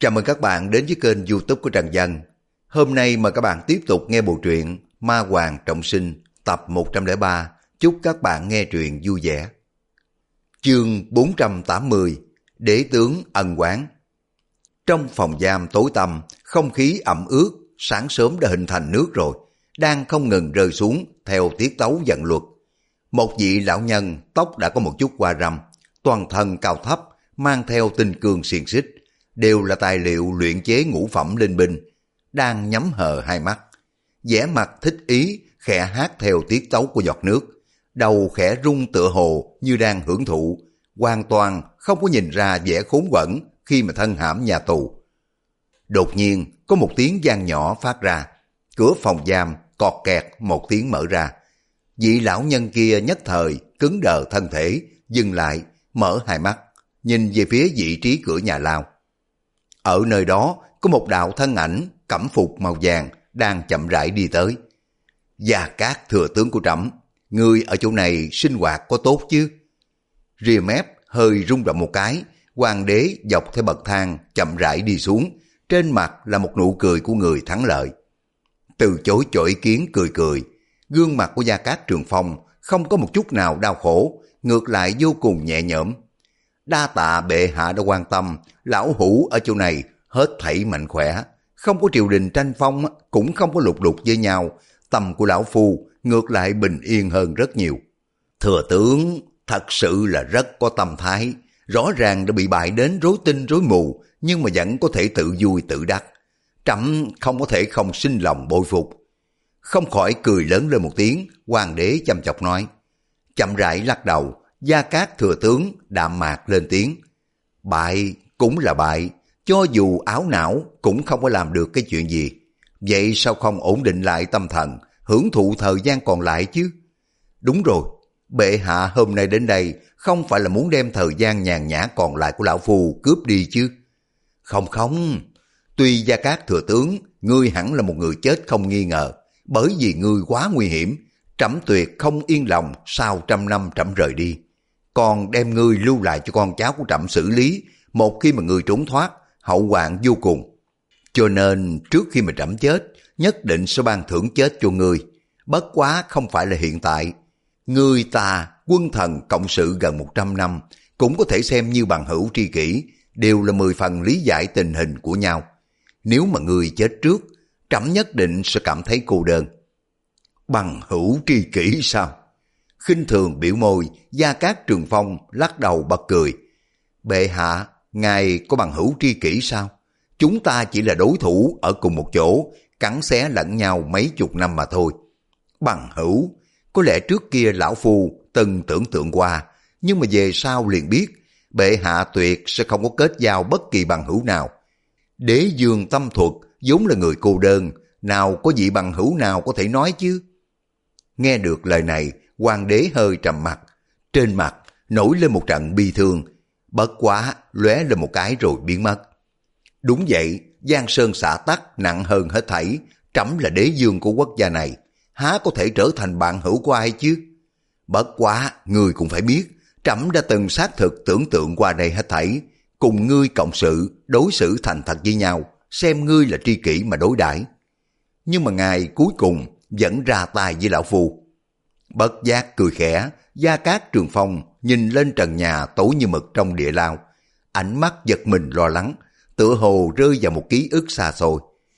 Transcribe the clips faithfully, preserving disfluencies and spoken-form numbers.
Chào mừng các bạn đến với kênh YouTube của Trần Dân. Hôm nay mời các bạn tiếp tục nghe bộ truyện Ma Hoàng Trọng Sinh tập một trăm lẻ ba. Chúc các bạn nghe truyện vui vẻ. Chương bốn trăm tám mươi. Đế tướng ân oán. Trong phòng giam tối tăm, không khí ẩm ướt, sáng sớm đã hình thành nước rồi, đang không ngừng rơi xuống theo tiết tấu vận luật. Một vị lão nhân tóc đã có một chút hoa râm, toàn thân cao thấp, mang theo tinh cương xiềng xích, đều là tài liệu luyện chế ngũ phẩm linh binh, đang nhắm hờ hai mắt, vẻ mặt thích ý, khẽ hát theo tiết tấu của giọt nước, đầu khẽ rung tựa hồ như đang hưởng thụ, hoàn toàn không có nhìn ra vẻ khốn quẫn khi mà thân hãm nhà tù. Đột nhiên có một tiếng vang nhỏ phát ra, cửa phòng giam cọt kẹt một tiếng mở ra. Vị lão nhân kia nhất thời cứng đờ thân thể, dừng lại, mở hai mắt, nhìn về phía vị trí cửa nhà lao. Ở nơi đó có một đạo thân ảnh cẩm phục màu vàng đang chậm rãi đi tới. Gia Cát thừa tướng của trẫm, ngươi ở chỗ này sinh hoạt có tốt chứ? Rìa mép hơi rung động một cái, hoàng đế dọc theo bậc thang chậm rãi đi xuống, trên mặt là một nụ cười của người thắng lợi. Từ chối cho ý kiến cười cười, gương mặt của Gia Cát Trường Phong không có một chút nào đau khổ, ngược lại vô cùng nhẹ nhõm. Đa tạ bệ hạ đã quan tâm, lão hủ ở chỗ này hết thảy mạnh khỏe, không có triều đình tranh phong, cũng không có lục đục với nhau, tâm của lão phu ngược lại bình yên hơn rất nhiều. Thừa tướng thật sự là rất có tâm thái, rõ ràng đã bị bại đến rối tinh rối mù, nhưng mà vẫn có thể tự vui tự đắc. Trẫm không có thể không sinh lòng bội phục. Không khỏi cười lớn lên một tiếng, hoàng đế chăm chọc nói. Chậm rãi lắc đầu, Gia Cát thừa tướng đạm mạc lên tiếng. Bại cũng là bại, cho dù áo não cũng không có làm được cái chuyện gì. Vậy sao không ổn định lại tâm thần, hưởng thụ thời gian còn lại chứ? Đúng rồi, bệ hạ hôm nay đến đây không phải là muốn đem thời gian nhàn nhã còn lại của lão phu cướp đi chứ? Không không, tuy Gia Cát thừa tướng, ngươi hẳn là một người chết không nghi ngờ, bởi vì ngươi quá nguy hiểm, trẫm tuyệt không yên lòng sau trăm năm trẫm rời đi. Còn đem ngươi lưu lại cho con cháu của trẫm xử lý, một khi mà ngươi trốn thoát, hậu hoạn vô cùng. Cho nên trước khi mà trẫm chết, nhất định sẽ ban thưởng chết cho ngươi. Bất quá không phải là hiện tại. Ngươi ta, quân thần cộng sự gần một trăm năm, cũng có thể xem như bằng hữu tri kỷ, đều là mười phần lý giải tình hình của nhau. Nếu mà ngươi chết trước, trẫm nhất định sẽ cảm thấy cô đơn. Bằng hữu tri kỷ sao? Khinh thường biểu môi, Gia Cát Trường Phong lắc đầu bật cười. Bệ hạ, ngài có bằng hữu tri kỷ sao? Chúng ta chỉ là đối thủ ở cùng một chỗ, cắn xé lẫn nhau mấy chục năm mà thôi. Bằng hữu, có lẽ trước kia lão phu từng tưởng tượng qua, nhưng mà về sau liền biết, bệ hạ tuyệt sẽ không có kết giao bất kỳ bằng hữu nào. Đế dương tâm thuật vốn là người cô đơn, nào có vị bằng hữu nào có thể nói chứ? Nghe được lời này, hoàng đế hơi trầm mặt, trên mặt nổi lên một trận bi thương, bất quá lóe lên một cái rồi biến mất. Đúng vậy, Giang Sơn xã tắc nặng hơn hết thảy, trẫm là đế dương của quốc gia này, há có thể trở thành bạn hữu của ai chứ? Bất quá, ngươi cũng phải biết, trẫm đã từng xác thực tưởng tượng qua đây hết thảy, cùng ngươi cộng sự, đối xử thành thật với nhau, xem ngươi là tri kỷ mà đối đãi. Nhưng mà ngài cuối cùng vẫn ra tay với lão phu. Bất giác cười khẽ, Gia Cát Trường Phong nhìn lên trần nhà tối như mực trong địa lao, ánh mắt giật mình lo lắng, tựa hồ rơi vào một ký ức xa xôi.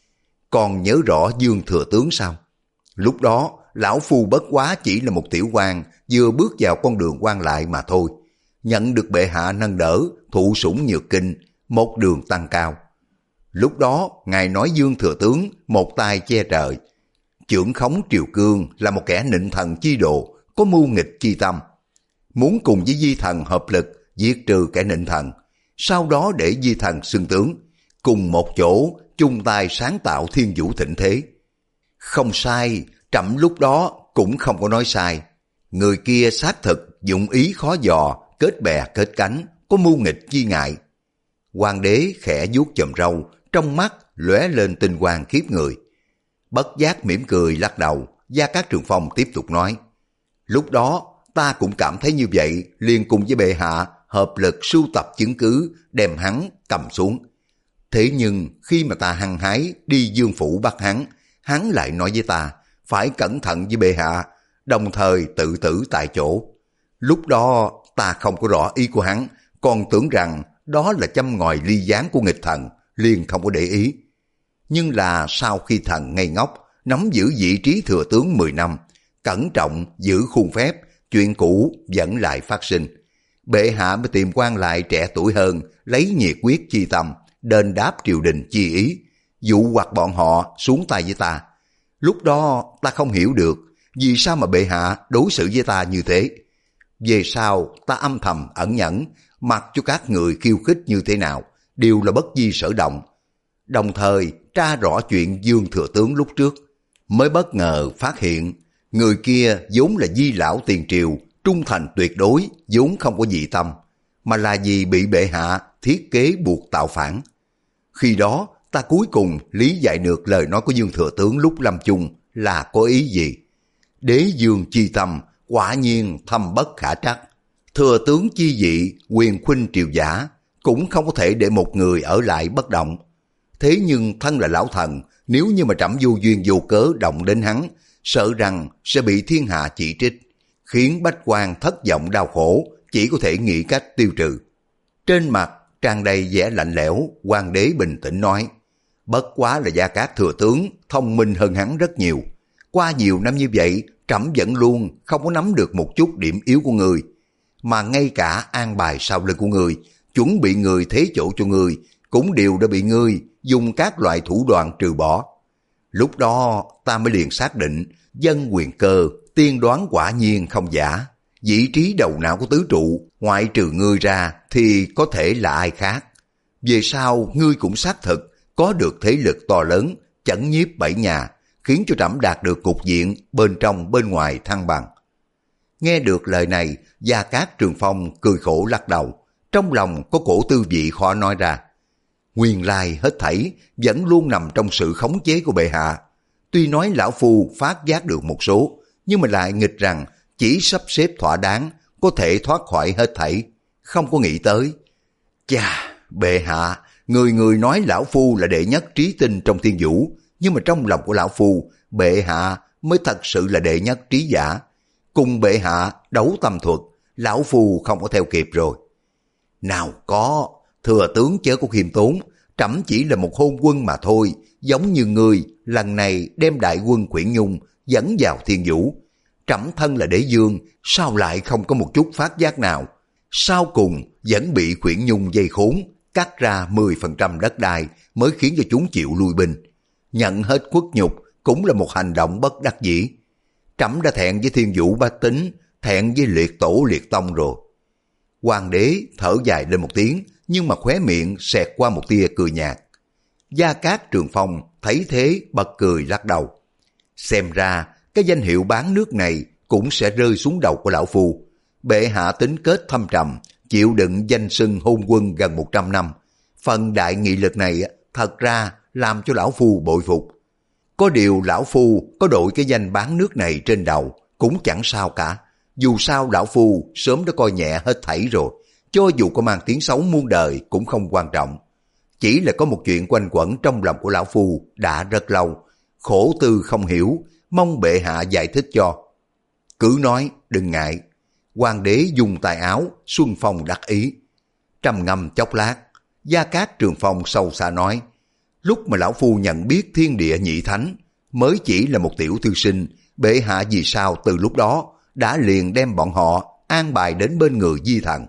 Còn nhớ rõ Dương thừa tướng sao? Lúc đó, lão phu bất quá chỉ là một tiểu quan, vừa bước vào con đường quan lại mà thôi. Nhận được bệ hạ nâng đỡ, thụ sủng nhược kinh, một đường tăng cao. Lúc đó, ngài nói Dương thừa tướng một tay che trời. Chưởng khống triều cương là một kẻ nịnh thần chi độ, có mưu nghịch chi tâm. Muốn cùng với Di Thần hợp lực diệt trừ kẻ nịnh thần, sau đó để Di Thần xưng tướng, cùng một chỗ chung tay sáng tạo thiên vũ thịnh thế. Không sai, trẫm lúc đó cũng không có nói sai. Người kia xác thực dụng ý khó dò, kết bè kết cánh, có mưu nghịch chi ngại. Hoàng đế khẽ vuốt chòm râu, trong mắt lóe lên tinh quang khiếp người. Bất giác mỉm cười lắc đầu, Gia Cát Trường Phong tiếp tục nói. Lúc đó ta cũng cảm thấy như vậy, liền cùng với bệ hạ hợp lực sưu tập chứng cứ, đem hắn cầm xuống. Thế nhưng khi mà ta hăng hái đi Dương phủ bắt hắn, hắn lại nói với ta phải cẩn thận với bệ hạ, đồng thời tự tử tại chỗ. Lúc đó ta không có rõ ý của hắn, còn tưởng rằng đó là châm ngòi ly gián của nghịch thần, liền không có để ý. Nhưng là sau khi thần ngây ngốc, nắm giữ vị trí thừa tướng mười năm, cẩn trọng giữ khuôn phép, chuyện cũ vẫn lại phát sinh. Bệ hạ mới tìm quan lại trẻ tuổi hơn, lấy nhiệt quyết chi tâm, đền đáp triều đình chi ý, dụ hoặc bọn họ xuống tay với ta. Lúc đó ta không hiểu được vì sao mà bệ hạ đối xử với ta như thế. Về sau ta âm thầm ẩn nhẫn, mặc cho các người khiêu khích như thế nào, đều là bất di sở động. Đồng thời tra rõ chuyện Dương thừa tướng lúc trước, mới bất ngờ phát hiện người kia vốn là di lão tiền triều, trung thành tuyệt đối, vốn không có dị tâm, mà là vì bị bệ hạ thiết kế buộc tạo phản. Khi đó ta cuối cùng lý giải được lời nói của Dương thừa tướng lúc lâm chung là có ý gì. Đế dương chi tâm quả nhiên thâm bất khả trắc, thừa tướng chi vị quyền khuynh triều giả, cũng không có thể để một người ở lại bất động. Thế nhưng thân là lão thần, nếu như mà trẫm vô duyên vô cớ động đến hắn, sợ rằng sẽ bị thiên hạ chỉ trích, khiến bách quan thất vọng đau khổ, chỉ có thể nghĩ cách tiêu trừ. Trên mặt tràn đầy vẻ lạnh lẽo, hoàng đế bình tĩnh nói, bất quá là Gia Cát thừa tướng thông minh hơn hắn rất nhiều. Qua nhiều năm như vậy, trẫm vẫn luôn không có nắm được một chút điểm yếu của người, mà ngay cả an bài sau lưng của người, chuẩn bị người thế chỗ cho người, cũng đều đã bị ngươi dùng các loại thủ đoạn trừ bỏ. Lúc đó ta mới liền xác định dân quyền cơ tiên đoán quả nhiên không giả. Vị trí đầu não của tứ trụ, ngoại trừ ngươi ra thì có thể là ai khác. Về sau ngươi cũng xác thực có được thế lực to lớn, chấn nhiếp bảy nhà, khiến cho trẫm đạt được cục diện bên trong bên ngoài thăng bằng. Nghe được lời này, Gia Cát Trường Phong cười khổ lắc đầu, trong lòng có cổ tư vị khó nói ra. Nguyên lai hết thảy vẫn luôn nằm trong sự khống chế của bệ hạ. Tuy nói lão phu phát giác được một số, nhưng mà lại nghịch rằng chỉ sắp xếp thỏa đáng có thể thoát khỏi hết thảy, không có nghĩ tới. Chà, bệ hạ, người người nói lão phu là đệ nhất trí tinh trong thiên vũ, nhưng mà trong lòng của lão phu, bệ hạ mới thật sự là đệ nhất trí giả. Cùng bệ hạ đấu tâm thuật, lão phu không có theo kịp rồi. Nào có, thừa tướng chớ có khiêm tốn, trẫm chỉ là một hôn quân mà thôi, giống như người lần này đem đại quân Quyển Nhung dẫn vào thiên vũ. Trẫm thân là đế dương, sao lại không có một chút phát giác nào? Sau cùng vẫn bị Quyển Nhung dây khốn, cắt ra mười phần trăm đất đai mới khiến cho chúng chịu lui binh. Nhận hết khuất nhục cũng là một hành động bất đắc dĩ. Trẫm đã thẹn với thiên vũ bách tính, thẹn với liệt tổ liệt tông rồi. Hoàng đế thở dài lên một tiếng, nhưng mà khóe miệng xẹt qua một tia cười nhạt. Gia Cát Trường Phong thấy thế bật cười lắc đầu. Xem ra cái danh hiệu bán nước này cũng sẽ rơi xuống đầu của lão phu. Bệ hạ tính kết thâm trầm, chịu đựng danh xưng hôn quân gần một trăm năm. Phần đại nghị lực này thật ra làm cho lão phu bội phục. Có điều lão phu có đội cái danh bán nước này trên đầu cũng chẳng sao cả. Dù sao lão phu sớm đã coi nhẹ hết thảy rồi, cho dù có mang tiếng xấu muôn đời cũng không quan trọng. Chỉ là có một chuyện quanh quẩn trong lòng của lão phu đã rất lâu, khổ tư không hiểu, mong bệ hạ giải thích cho. Cứ nói, đừng ngại. Hoàng đế dùng tài áo, xuân phong đắc ý. Trầm ngâm chốc lát, Gia Cát Trường Phong sâu xa nói, lúc mà lão phu nhận biết thiên địa nhị thánh, mới chỉ là một tiểu thư sinh, bệ hạ vì sao từ lúc đó đã liền đem bọn họ an bài đến bên người di thần.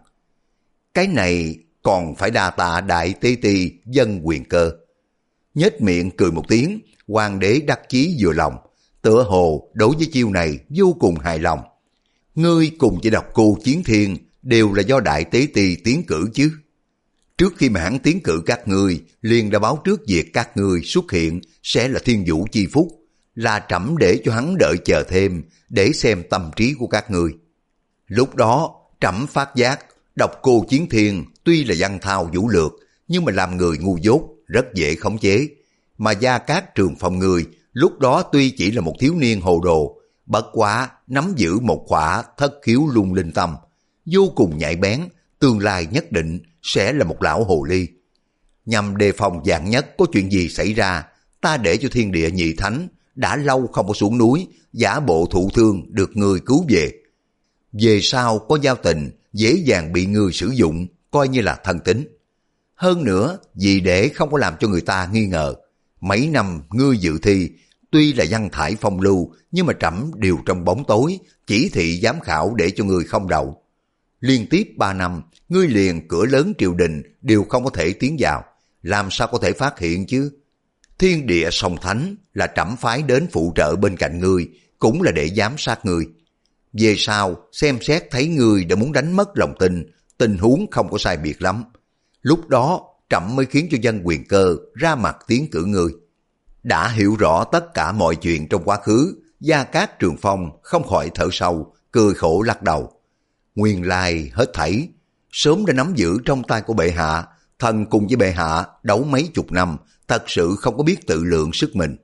Cái này còn phải đa tạ đại tế ti dân quyền cơ. Nhếch miệng cười một tiếng, hoàng đế đắc chí vừa lòng, tựa hồ đối với chiêu này vô cùng hài lòng. Ngươi cùng với Độc Cô Chiến Thiên đều là do đại tế ti tiến cử chứ. Trước khi mà hắn tiến cử các ngươi, liền đã báo trước việc các ngươi xuất hiện sẽ là thiên vũ chi phúc, là trẫm để cho hắn đợi chờ thêm để xem tâm trí của các ngươi. Lúc đó trẫm phát giác Độc Cô Chiến Thiên tuy là văn thao vũ lược, nhưng mà làm người ngu dốt, rất dễ khống chế. Mà Gia Cát Trường Phong người lúc đó tuy chỉ là một thiếu niên hồ đồ, bất quá nắm giữ một khỏa thất khiếu lung linh tâm, vô cùng nhạy bén, tương lai nhất định sẽ là một lão hồ ly. nhằm đề phòng vạn nhất có chuyện gì xảy ra, ta để cho thiên địa nhị thánh đã lâu không có xuống núi, giả bộ thụ thương được người cứu về. Về sau có giao tình, dễ dàng bị người sử dụng, coi như là thân tín. Hơn nữa, vì để không có làm cho người ta nghi ngờ, mấy năm ngươi dự thi, tuy là văn thải phong lưu, nhưng mà trẫm đều trong bóng tối, chỉ thị giám khảo để cho ngươi không đậu. Liên tiếp ba năm, ngươi liền cửa lớn triều đình đều không có thể tiến vào, làm sao có thể phát hiện chứ? Thiên địa song thánh là trẫm phái đến phụ trợ bên cạnh ngươi, cũng là để giám sát ngươi. Về sau, xem xét thấy ngươi đã muốn đánh mất lòng tin, tình huống không có sai biệt lắm. Lúc đó, trẫm mới khiến cho dân quyền cơ ra mặt tiến cử ngươi. Đã hiểu rõ tất cả mọi chuyện trong quá khứ, Gia Cát Trường Phong không khỏi thở sâu, cười khổ lắc đầu. Nguyên lai hết thảy, sớm đã nắm giữ trong tay của bệ hạ, thần cùng với bệ hạ đấu mấy chục năm, thật sự không có biết tự lượng sức mình.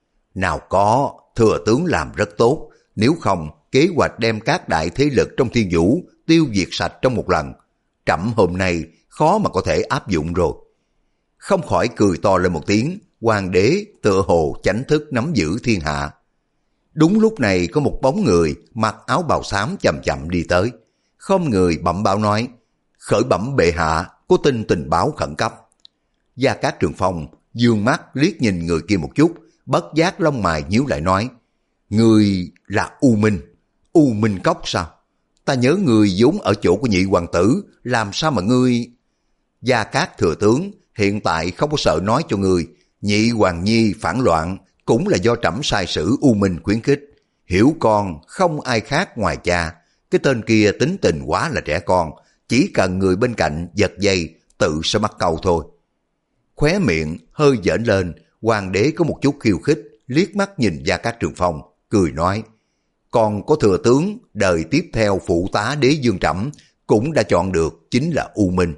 Nào có, thừa tướng làm rất tốt, nếu không kế hoạch đem các đại thế lực trong thiên vũ tiêu diệt sạch trong một lần, trẫm hôm nay khó mà có thể áp dụng rồi. Không khỏi cười to lên một tiếng, hoàng đế tựa hồ chánh thức nắm giữ thiên hạ. Đúng lúc này có một bóng người mặc áo bào xám chậm chậm đi tới, không người bẩm báo nói, khởi bẩm bệ hạ, có tin tình báo khẩn cấp. Gia Cát Trường Phong dương mắt liếc nhìn người kia một chút, bất giác lông mày nhíu lại nói, người là U Minh, U Minh Cốc sao? Ta nhớ người vốn ở chỗ của nhị hoàng tử, làm sao mà ngươi... Gia Cát thừa tướng hiện tại không có sợ nói cho người, nhị hoàng nhi phản loạn cũng là do trẫm sai sử U Minh khuyến khích. Hiểu con không ai khác ngoài cha, cái tên kia tính tình quá là trẻ con, chỉ cần người bên cạnh giật dây tự sẽ mắc câu thôi. Khóe miệng hơi dễn lên, hoàng đế có một chút khiêu khích, liếc mắt nhìn Gia Cát Trường Phong, cười nói, còn có thừa tướng đời tiếp theo phụ tá đế dương trẫm cũng đã chọn được chính là U Minh.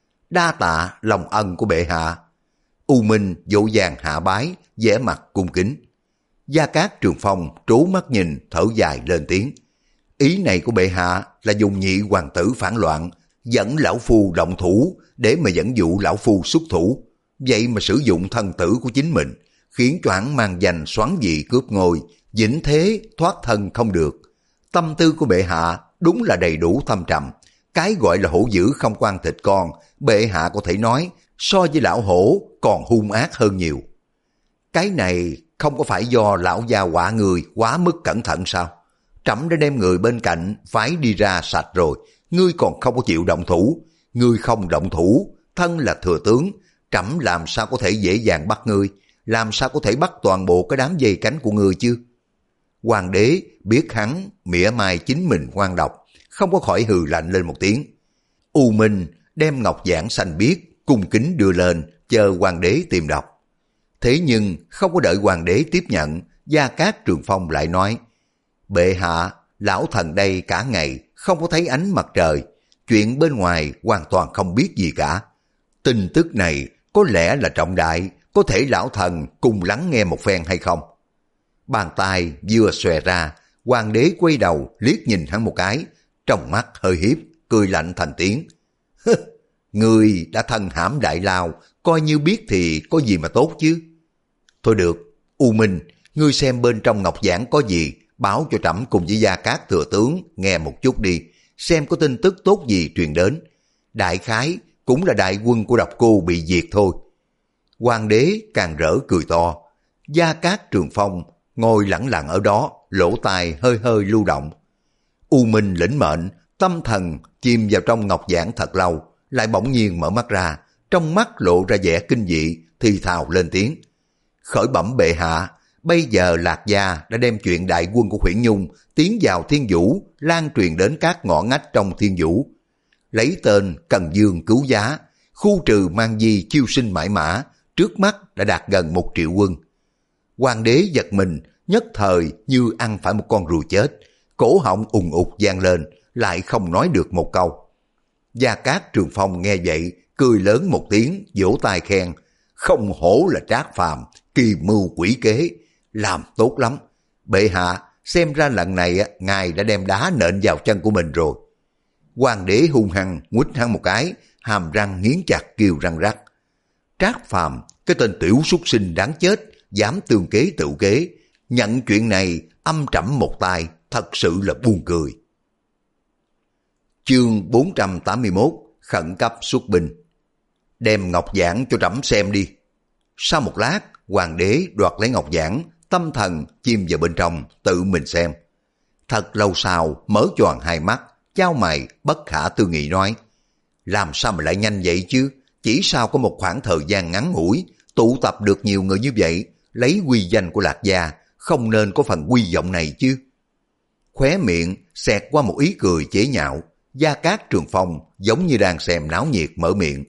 Đa tạ lòng ân của bệ hạ. U Minh vội vàng hạ bái, vẻ mặt cung kính. Gia Cát Trường Phong trố mắt nhìn, thở dài lên tiếng. Ý này của bệ hạ là dùng nhị hoàng tử phản loạn, dẫn lão phu động thủ để mà dẫn dụ lão phu xuất thủ. Vậy mà sử dụng thân tử của chính mình, khiến cho hắn mang danh xoắn vị cướp ngôi, vĩnh thế thoát thân không được. Tâm tư của bệ hạ đúng là đầy đủ thâm trầm. Cái gọi là hổ dữ không quan thịt con, bệ hạ có thể nói so với lão hổ còn hung ác hơn nhiều. Cái này không có phải do lão gia họa người quá mức cẩn thận sao? Trẫm đã đem người bên cạnh phái đi ra sạch rồi, ngươi còn không có chịu động thủ. Ngươi không động thủ, thân là thừa tướng, trẫm làm sao có thể dễ dàng bắt ngươi, làm sao có thể bắt toàn bộ cái đám dây cánh của ngươi chứ? Hoàng đế biết hắn mỉa mai chính mình ngoan độc, không có khỏi hừ lạnh lên một tiếng. U Minh đem ngọc giản xanh biếc cung kính đưa lên, chờ hoàng đế tìm đọc. Thế nhưng không có đợi hoàng đế tiếp nhận, Gia Cát Trường Phong lại nói, bệ hạ, lão thần đây cả ngày không có thấy ánh mặt trời, chuyện bên ngoài hoàn toàn không biết gì cả. Tin tức này có lẽ là trọng đại, có thể lão thần cùng lắng nghe một phen hay không? Bàn tay vừa xòe ra, hoàng đế quay đầu liếc nhìn hắn một cái, trong mắt hơi hiếp, cười lạnh thành tiếng. Người đã thân hãm đại lao, coi như biết thì có gì mà tốt chứ. Thôi được, U Minh, ngươi xem bên trong ngọc giản có gì, báo cho trẫm cùng với Gia Cát thừa tướng nghe một chút đi, xem có tin tức tốt gì truyền đến. Đại khái cũng là đại quân của độc cô bị diệt thôi. Hoàng đế càng rỡ cười to. Gia Cát Trường Phong ngồi lẳng lặng ở đó, lỗ tai hơi hơi lưu động. U Minh lĩnh mệnh, tâm thần chìm vào trong ngọc giản thật lâu, lại bỗng nhiên mở mắt ra, trong mắt lộ ra vẻ kinh dị, thì thào lên tiếng. Khởi bẩm bệ hạ, bây giờ Lạc Gia đã đem chuyện đại quân của Huyễn Nhung tiến vào thiên vũ, lan truyền đến các ngõ ngách trong thiên vũ. Lấy tên Cần Dương cứu giá, khu trừ mang di chiêu sinh mãi mã, trước mắt đã đạt gần một triệu quân. Hoàng đế giật mình, nhất thời như ăn phải một con rùa chết, cổ họng ùng ục vang lên, lại không nói được một câu. Gia Cát Trường Phong nghe vậy, cười lớn một tiếng, vỗ tay khen, không hổ là Trác Phàm, kỳ mưu quỷ kế, làm tốt lắm. Bệ hạ, xem ra lần này ngài đã đem đá nện vào chân của mình rồi. Hoàng đế hung hăng nguýt hắn một cái, hàm răng nghiến chặt kêu răng rắc. Trác Phàm, cái tên tiểu súc sinh đáng chết, dám tương kế tự kế, nhận chuyện này âm trẫm một tay, thật sự là buồn cười. Chương bốn trăm tám mươi mốt, khẩn cấp xuất binh. Đem ngọc giản cho trẫm xem đi. Sau một lát, hoàng đế đoạt lấy ngọc giản, tâm thần chìm vào bên trong, tự mình xem. Thật lâu sau, mở choàng hai mắt, chau mày, bất khả tư nghị nói, làm sao mà lại nhanh vậy chứ? Chỉ sau có một khoảng thời gian ngắn ngủi, tụ tập được nhiều người như vậy, lấy uy danh của Lạc gia, không nên có phần quy vọng này chứ. Khóe miệng xẹt qua một ý cười chế nhạo, Gia Cát Trường Phong giống như đang xem náo nhiệt mở miệng.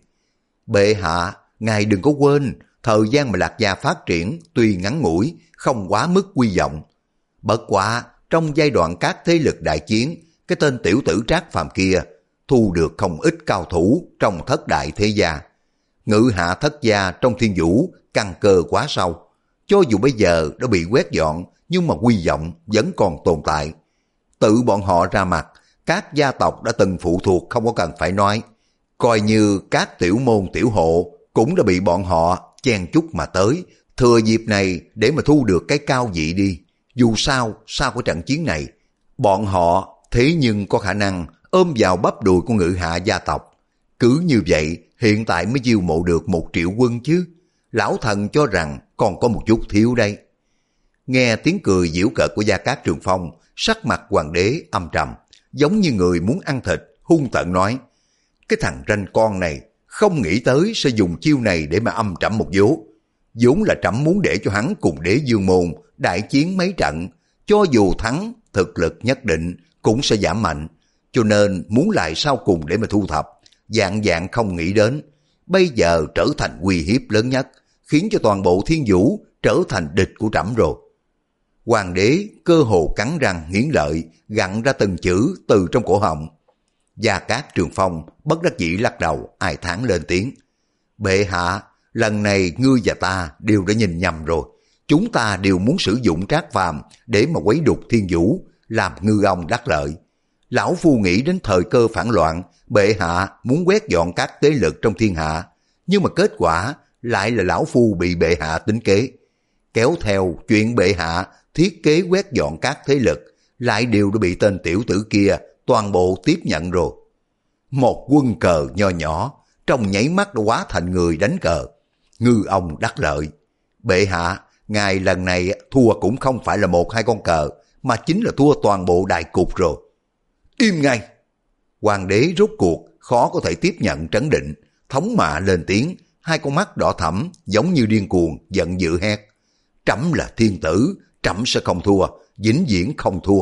Bệ hạ, ngài đừng có quên, thời gian mà Lạc gia phát triển tuy ngắn ngủi, không quá mức quy vọng. Bất quá, trong giai đoạn các thế lực đại chiến, cái tên tiểu tử Trác Phàm kia thu được không ít cao thủ trong thất đại thế gia. Ngự hạ thất gia trong thiên vũ căn cơ quá sâu. Cho dù bây giờ đã bị quét dọn, nhưng mà quy vọng vẫn còn tồn tại. Tự bọn họ ra mặt, các gia tộc đã từng phụ thuộc không có cần phải nói. Coi như các tiểu môn tiểu hộ cũng đã bị bọn họ chen chúc mà tới, thừa dịp này để mà thu được cái cao vị đi. Dù sao, sau cái trận chiến này, bọn họ thế nhưng có khả năng ôm vào bắp đùi của ngự hạ gia tộc. Cứ như vậy, hiện tại mới chiêu mộ được một triệu quân chứ. Lão thần cho rằng còn có một chút thiếu đây. Nghe tiếng cười giễu cợt của Gia Cát Trường Phong, sắc mặt hoàng đế âm trầm, giống như người muốn ăn thịt, hung tợn nói, cái thằng ranh con này không nghĩ tới sẽ dùng chiêu này để mà âm trẫm một vố. Vốn là trẫm muốn để cho hắn cùng đế dương môn đại chiến mấy trận, cho dù thắng, thực lực nhất định cũng sẽ giảm mạnh, cho nên muốn lại sau cùng để mà thu thập, dạng dạng không nghĩ đến, bây giờ trở thành uy hiếp lớn nhất, khiến cho toàn bộ thiên vũ trở thành địch của trẫm rồi. Hoàng đế cơ hồ cắn răng nghiến lợi, gặn ra từng chữ từ trong cổ họng. Gia Cát Trường Phong bất đắc dĩ lắc đầu, ai thán lên tiếng. Bệ hạ, lần này ngươi và ta đều đã nhìn nhầm rồi. Chúng ta đều muốn sử dụng Trác Phàm để mà quấy đục thiên vũ, làm ngư ông đắc lợi. Lão phu nghĩ đến thời cơ phản loạn, bệ hạ muốn quét dọn các thế lực trong thiên hạ, nhưng mà kết quả lại là lão phu bị bệ hạ tính kế. Kéo theo chuyện bệ hạ thiết kế quét dọn các thế lực, lại đều đã bị tên tiểu tử kia toàn bộ tiếp nhận rồi. Một quân cờ nho nhỏ, trong nháy mắt đã hóa thành người đánh cờ. Ngư ông đắc lợi. Bệ hạ, ngài lần này thua cũng không phải là một hai con cờ, mà chính là thua toàn bộ đại cục rồi. Im ngay! Hoàng đế rốt cuộc khó có thể tiếp nhận trấn định, thống mạ lên tiếng, hai con mắt đỏ thẫm giống như điên cuồng, giận dữ hét. Trẫm là thiên tử, trẫm sẽ không thua, vĩnh viễn không thua.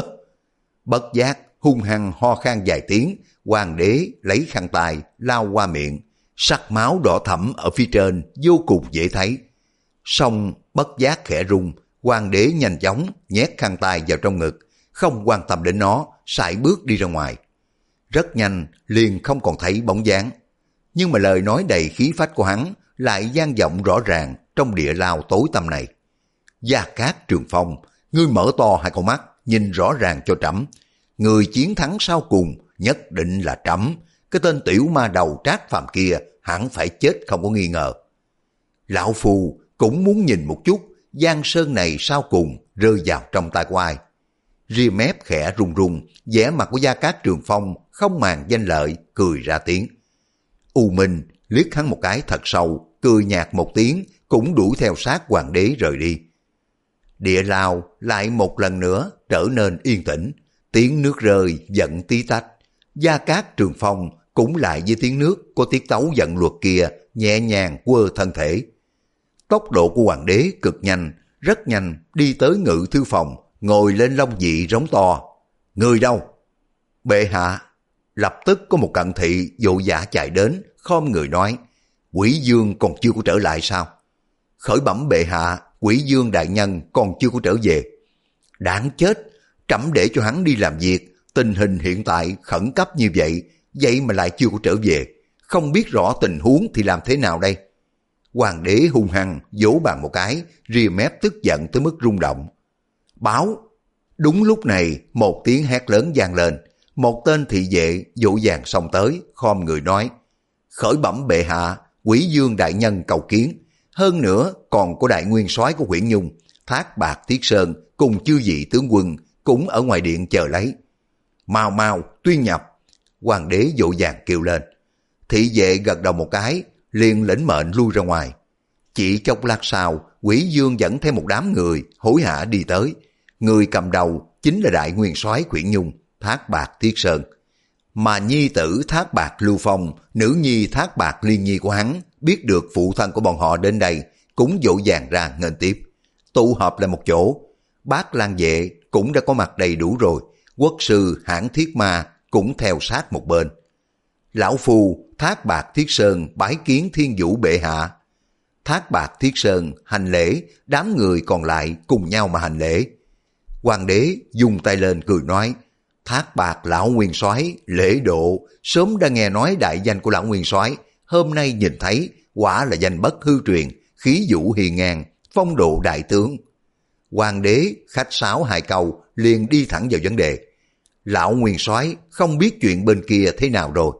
Bất giác, hung hăng ho khan vài tiếng, hoàng đế lấy khăn tay lao qua miệng, sắc máu đỏ thẫm ở phía trên vô cùng dễ thấy. Song bất giác khẽ rung, hoàng đế nhanh chóng nhét khăn tay vào trong ngực, không quan tâm đến nó, sải bước đi ra ngoài. Rất nhanh liền không còn thấy bóng dáng, nhưng mà lời nói đầy khí phách của hắn lại vang vọng rõ ràng trong địa lao tối tăm này. Gia Cát Trường Phong, ngươi mở to hai con mắt, nhìn rõ ràng cho trẫm, người chiến thắng sau cùng nhất định là trẫm. Cái tên tiểu ma đầu Trác Phàm kia hẳn phải chết không có nghi ngờ. Lão phu cũng muốn nhìn một chút giang sơn này sau cùng rơi vào trong tay của ai. Ria mép khẽ run run, vẻ mặt của Gia Cát Trường Phong không màng danh lợi, cười ra tiếng. U Minh liếc hắn một cái thật sâu, cười nhạt một tiếng, cũng đuổi theo sát hoàng đế rời đi. Địa lao lại một lần nữa trở nên yên tĩnh, tiếng nước rơi giận tí tách. Gia Cát Trường Phong cũng lại với tiếng nước có tiết tấu giận luật kia, nhẹ nhàng quơ thân thể. Tốc độ của hoàng đế cực nhanh, rất nhanh đi tới ngự thư phòng, ngồi lên long dị rống to. Người đâu? Bệ hạ. Lập tức có một cận thị vội vã chạy đến, khom người nói, Quỷ Dương còn chưa có trở lại sao? Khởi bẩm bệ hạ, Quỷ Dương đại nhân còn chưa có trở về. Đáng chết, trẫm để cho hắn đi làm việc, tình hình hiện tại khẩn cấp như vậy, vậy mà lại chưa có trở về, không biết rõ tình huống thì làm thế nào đây? Hoàng đế hung hăng vỗ bàn một cái, ria mép tức giận tới mức rung động. Báo! Đúng lúc này một tiếng hét lớn vang lên, một tên thị vệ vội vàng xông tới, khom người nói, khởi bẩm bệ hạ, Quỷ Dương đại nhân cầu kiến, hơn nữa còn có đại nguyên soái của Huyễn Nhung, Thác Bạt Thiết Sơn cùng chư vị tướng quân cũng ở ngoài điện chờ lấy. Mau mau tuyên nhập. Hoàng đế vội vàng kêu lên. Thị vệ gật đầu một cái, liền lĩnh mệnh lui ra ngoài. Chỉ chốc lát sau, Quỷ Dương dẫn theo một đám người hối hả đi tới. Người cầm đầu chính là đại nguyên soái Huyễn Nhung, Thác Bạt Thiết Sơn. Mà nhi tử Thác Bạt Lưu Phong, nữ nhi Thác Bạt Liên Nhi của hắn, biết được phụ thân của bọn họ đến đây, cũng vội vàng ra nghênh tiếp. Tụ họp lại một chỗ, Bác Lang Vệ cũng đã có mặt đầy đủ rồi, quốc sư Hãn Thiết Ma cũng theo sát một bên. Lão phu Thác Bạt Thiết Sơn bái kiến Thiên Vũ bệ hạ. Thác Bạt Thiết Sơn hành lễ, đám người còn lại cùng nhau mà hành lễ. Hoàng đế dùng tay lên cười nói, Thác Bạt lão nguyên soái lễ độ, sớm đã nghe nói đại danh của lão nguyên soái, hôm nay nhìn thấy quả là danh bất hư truyền, khí vũ hiền ngang, phong độ đại tướng. Hoàng đế khách sáo hai câu, liền đi thẳng vào vấn đề. Lão nguyên soái không biết chuyện bên kia thế nào rồi.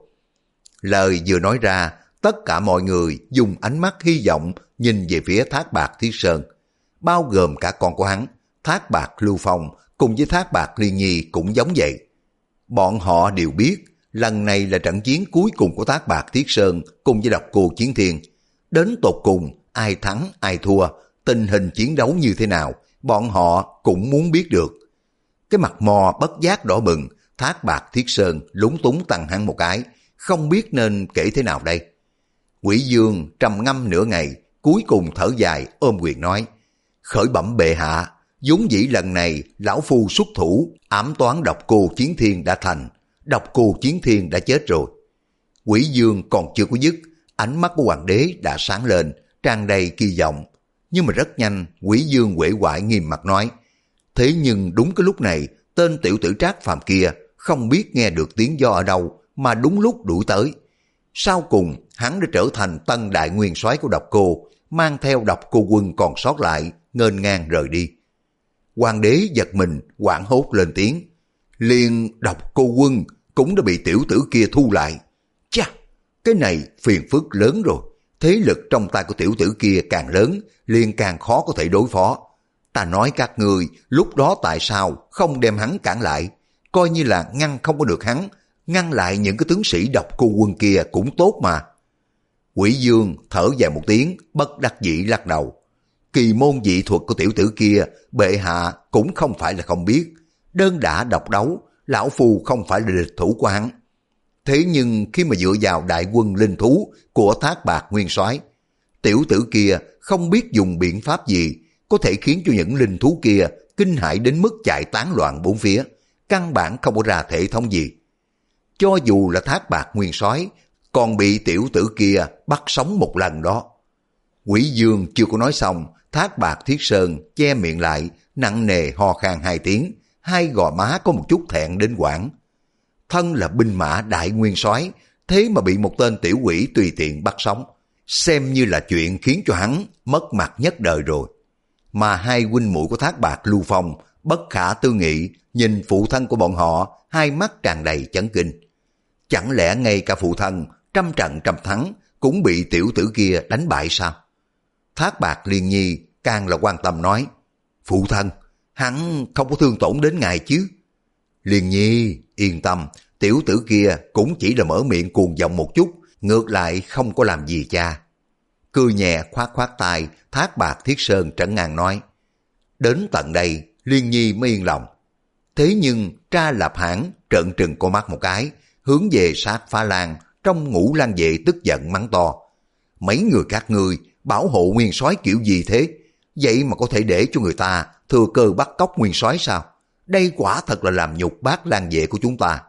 Lời vừa nói ra, tất cả mọi người dùng ánh mắt hy vọng nhìn về phía Thác Bạt Thiết Sơn, bao gồm cả con của hắn, Thác Bạt Lưu Phong cùng với Thác Bạt Liên Nhi cũng giống vậy. Bọn họ đều biết lần này là trận chiến cuối cùng của Thác Bạt Thiết Sơn cùng với Độc Cô Chiến Thiên. Đến tột cùng ai thắng ai thua, tình hình chiến đấu như thế nào, bọn họ cũng muốn biết được. Cái mặt mò bất giác đỏ bừng, Thác Bạt Thiết Sơn lúng túng tăng hắn một cái, không biết nên kể thế nào đây. Quỷ Dương trầm ngâm nửa ngày, cuối cùng thở dài ôm quyền nói, khởi bẩm bệ hạ, vốn dĩ lần này lão phu xuất thủ, ám toán Độc Cô Chiến Thiên đã thành, Độc Cô Chiến Thiên đã chết rồi. Quỷ Dương còn chưa có dứt, ánh mắt của hoàng đế đã sáng lên, tràn đầy kỳ vọng. Nhưng mà rất nhanh, Quỷ Dương uể oải nghiêm mặt nói, thế nhưng đúng cái lúc này, tên tiểu tử Trác Phàm kia không biết nghe được tiếng do ở đâu mà đúng lúc đuổi tới. Sau cùng, hắn đã trở thành tân đại nguyên soái của Độc Cô, mang theo Độc Cô quân còn sót lại, nghênh ngang rời đi. Hoàng đế giật mình, hoảng hốt lên tiếng, liền Độc Cô quân cũng đã bị tiểu tử kia thu lại. Chà, cái này phiền phức lớn rồi, thế lực trong tay của tiểu tử kia càng lớn, liền càng khó có thể đối phó. Ta nói các người, lúc đó tại sao không đem hắn cản lại, coi như là ngăn không có được hắn, ngăn lại những cái tướng sĩ Độc Cô quân kia cũng tốt mà. Quỷ Dương thở dài một tiếng, bất đắc dĩ lắc đầu. Kỳ môn dị thuật của tiểu tử kia, bệ hạ cũng không phải là không biết. Đơn đả độc đấu, lão phu không phải là địch thủ của hắn. Thế nhưng khi mà dựa vào đại quân linh thú của Thác Bạt nguyên soái, tiểu tử kia không biết dùng biện pháp gì có thể khiến cho những linh thú kia kinh hãi đến mức chạy tán loạn bốn phía, căn bản không có ra thể thống gì. Cho dù là Thác Bạt nguyên soái còn bị tiểu tử kia bắt sống một lần đó. Quỷ Dương chưa có nói xong, Thác Bạt Thiết Sơn che miệng lại, nặng nề ho khan hai tiếng, hai gò má có một chút thẹn đến quảng. Thân là binh mã đại nguyên soái, thế mà bị một tên tiểu quỷ tùy tiện bắt sống, xem như là chuyện khiến cho hắn mất mặt nhất đời rồi. Mà hai huynh muội của Thác Bạt Lưu Phong bất khả tư nghị nhìn phụ thân của bọn họ, hai mắt tràn đầy chấn kinh. Chẳng lẽ ngay cả phụ thân trăm trận trăm thắng cũng bị tiểu tử kia đánh bại sao? Thác Bạt Liên Nhi càng là quan tâm nói, phụ thân, hắn không có thương tổn đến ngài chứ? Liên Nhi, yên tâm, tiểu tử kia cũng chỉ là mở miệng cuồng vọng một chút, ngược lại không có làm gì cha. Cười nhẹ khoát khoát tay, Thác Bạt Thiết Sơn trấn ngang nói, đến tận đây, Liên Nhi mới yên lòng. Thế nhưng Tra Lạp Hãn trợn trừng con mắt một cái, hướng về Sát Phá Lan trong Ngũ Lang Vệ tức giận mắng to, mấy người các ngươi bảo hộ nguyên soái kiểu gì thế? Vậy mà có thể để cho người ta thừa cơ bắt cóc nguyên soái sao? Đây quả thật là làm nhục Bát Lang Vệ của chúng ta.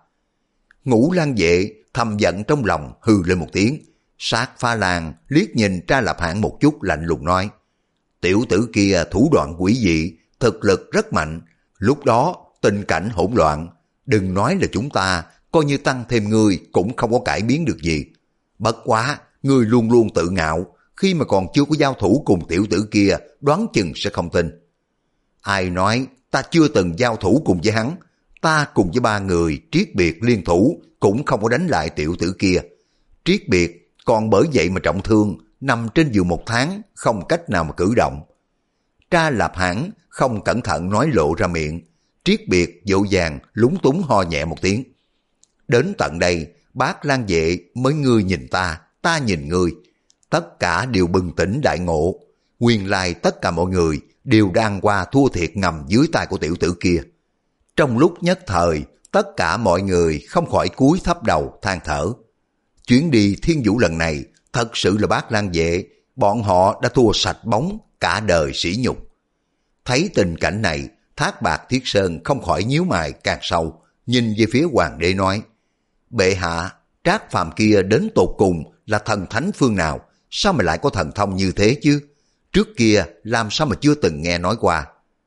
Ngũ Lang Vệ thầm giận trong lòng, hừ lên một tiếng. Sát Phá Lan liếc nhìn Tra Lạp Hãn một chút, lạnh lùng nói, tiểu tử kia thủ đoạn quỷ dị, thực lực rất mạnh. Lúc đó tình cảnh hỗn loạn, đừng nói là chúng ta, coi như tăng thêm ngươi cũng không có cải biến được gì. Bất quá, ngươi luôn luôn tự ngạo, khi mà còn chưa có giao thủ cùng tiểu tử kia, đoán chừng sẽ không tin. Ai nói ta chưa từng giao thủ cùng với hắn? Ta cùng với ba người triết biệt liên thủ cũng không có đánh lại tiểu tử kia. Triết biệt còn bởi vậy mà trọng thương, nằm trên giường một tháng, không cách nào mà cử động. Tra Lạp Hãn không cẩn thận nói lộ ra miệng, Triết Biệt dỗ dàng lúng túng ho nhẹ một tiếng. Đến tận đây, Bác Lang Vệ mới ngươi nhìn ta, ta nhìn ngươi. Tất cả đều bừng tỉnh đại ngộ. Nguyên lai tất cả mọi người đều đang qua thua thiệt ngầm dưới tay của tiểu tử kia. Trong lúc nhất thời, tất cả mọi người không khỏi cúi thấp đầu than thở. Chuyến đi Thiên Vũ lần này thật sự là Bác Lang Vệ, bọn họ đã thua sạch bóng cả đời sỉ nhục. Thấy tình cảnh này, Thác Bạt Thiết Sơn không khỏi nhíu mày càng sâu, nhìn về phía hoàng đế nói: Bệ hạ, Trác Phàm kia đến tột cùng là thần thánh phương nào, sao mà lại có thần thông như thế chứ? Trước kia làm sao mà chưa từng nghe nói qua?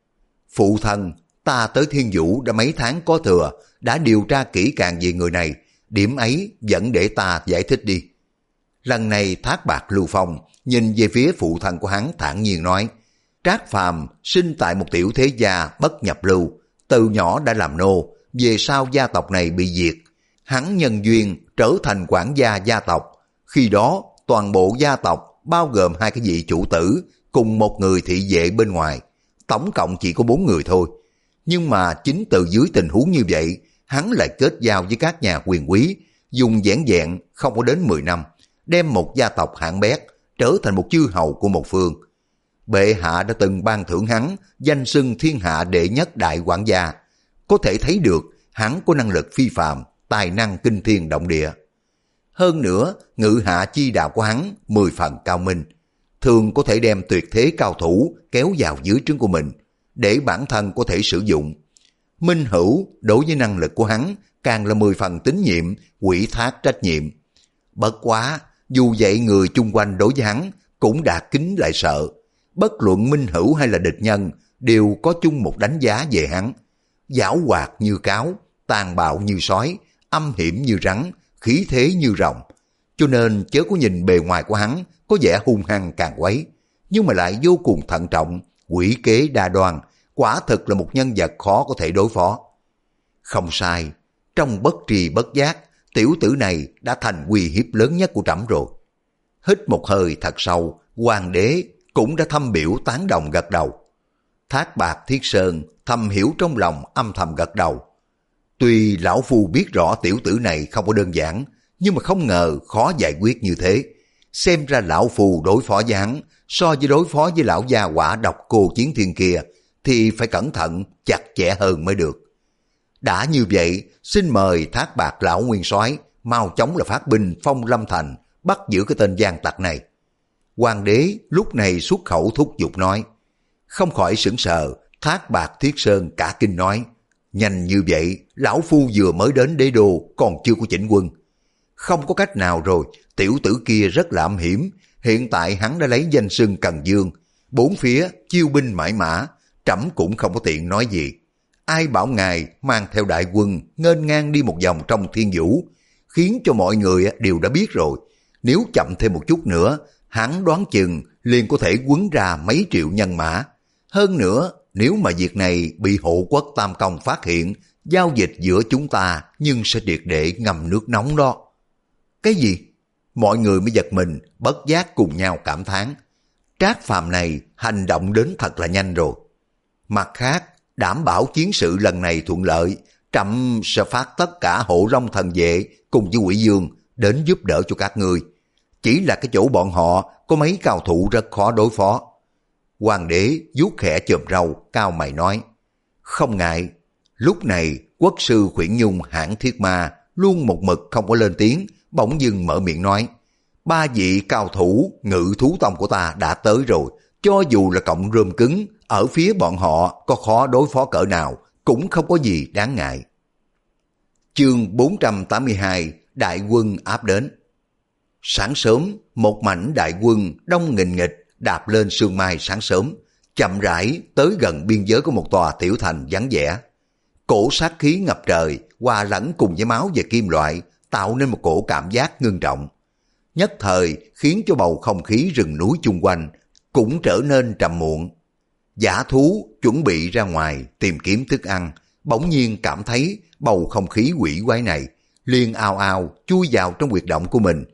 Phụ thân, ta tới Thiên Vũ đã mấy tháng có thừa, đã điều tra kỹ càng về người này, điểm ấy vẫn để ta giải thích đi. Lần này Thác Bạt Lưu Phong nhìn về phía phụ thân của hắn thản nhiên nói: Trác Phàm sinh tại một tiểu thế gia bất nhập lưu, từ nhỏ đã làm nô, về sau gia tộc này bị diệt. Hắn nhân duyên trở thành quản gia gia tộc, khi đó toàn bộ gia tộc bao gồm hai cái vị chủ tử cùng một người thị vệ bên ngoài, tổng cộng chỉ có bốn người thôi. Nhưng mà chính từ dưới tình huống như vậy, hắn lại kết giao với các nhà quyền quý, dùng vẻn vẹn không có đến mười năm, đem một gia tộc hạng bét trở thành một chư hầu của một phương. Bệ hạ đã từng ban thưởng hắn danh xưng thiên hạ đệ nhất đại quản gia, có thể thấy được hắn có năng lực phi phàm, tài năng kinh thiên động địa. Hơn nữa, ngự hạ chi đạo của hắn mười phần cao minh, thường có thể đem tuyệt thế cao thủ kéo vào dưới trướng của mình, để bản thân có thể sử dụng. Minh Hữu đối với năng lực của hắn càng là mười phần tín nhiệm, ủy thác trách nhiệm. Bất quá, dù vậy người chung quanh đối với hắn cũng đã kính lại sợ. Bất luận Minh Hữu hay là địch nhân đều có chung một đánh giá về hắn: giảo hoạt như cáo, tàn bạo như sói, âm hiểm như rắn, khí thế như rồng. Cho nên chớ có nhìn bề ngoài của hắn có vẻ hung hăng càng quấy, nhưng mà lại vô cùng thận trọng, quỷ kế đa đoan, quả thực là một nhân vật khó có thể đối phó. Không sai, trong bất tri bất giác, tiểu tử này đã thành uy hiếp lớn nhất của trẫm rồi. Hít một hơi thật sâu, hoàng đế cũng đã thâm biểu tán đồng gật đầu. Thác Bạt Thiết Sơn thầm hiểu trong lòng, âm thầm gật đầu. Tuy lão phu biết rõ tiểu tử này không có đơn giản, nhưng mà không ngờ khó giải quyết như thế. Xem ra lão phu đối phó với hắn, so với đối phó với lão gia quả độc cô Chiến Thiên kia, thì phải cẩn thận, chặt chẽ hơn mới được. Đã như vậy, xin mời Thác Bạt lão nguyên soái mau chóng là phát binh phong Lâm Thành, bắt giữ cái tên gian tặc này. Hoàng đế lúc này xuất khẩu thúc giục nói. Không khỏi sững sờ, Thác Bạt Thiết Sơn cả kinh nói: nhanh như vậy, lão phu vừa mới đến đế đô còn chưa có chỉnh quân. Không có cách nào rồi, tiểu tử kia rất là âm hiểm, hiện tại hắn đã lấy danh xưng Cần Dương, bốn phía chiêu binh mãi mã, trẫm cũng không có tiện nói gì. Ai bảo ngài mang theo đại quân nghênh ngang đi một vòng trong Thiên Vũ, khiến cho mọi người đều đã biết rồi. Nếu chậm thêm một chút nữa, hắn đoán chừng liền có thể quấn ra mấy triệu nhân mã. Hơn nữa, nếu mà việc này bị hộ quốc Tam Công phát hiện, giao dịch giữa chúng ta nhưng sẽ triệt để ngâm nước nóng đó. Cái gì? Mọi người mới giật mình, bất giác cùng nhau cảm thán. Trác Phàm này hành động đến thật là nhanh rồi. Mặt khác, đảm bảo chiến sự lần này thuận lợi, trẫm sẽ phát tất cả hộ Long thần vệ cùng với Quỷ Dương đến giúp đỡ cho các ngươi. Chỉ là cái chỗ bọn họ có mấy cao thủ rất khó đối phó. Hoàng đế vuốt khẽ chòm râu, cao mày nói. Không ngại. Lúc này quốc sư Khuyển Nhung hãn Thiết Ma luôn một mực không có lên tiếng, bỗng dưng mở miệng nói. Ba vị cao thủ ngự thú tông của ta đã tới rồi, cho dù là cộng rơm cứng, ở phía bọn họ có khó đối phó cỡ nào, cũng không có gì đáng ngại. Chương bốn trăm tám mươi hai, đại quân áp đến. Sáng sớm, một mảnh đại quân đông nghìn nghịch đạp lên sương mai sáng sớm, chậm rãi tới gần biên giới của một tòa tiểu thành vắng vẻ. Cổ sát khí ngập trời, hòa lẫn cùng với máu và kim loại, tạo nên một cổ cảm giác ngưng trọng. Nhất thời khiến cho bầu không khí rừng núi chung quanh cũng trở nên trầm muộn. Dã thú chuẩn bị ra ngoài tìm kiếm thức ăn, bỗng nhiên cảm thấy bầu không khí quỷ quái này, liền ào ào chui vào trong huyệt động của mình.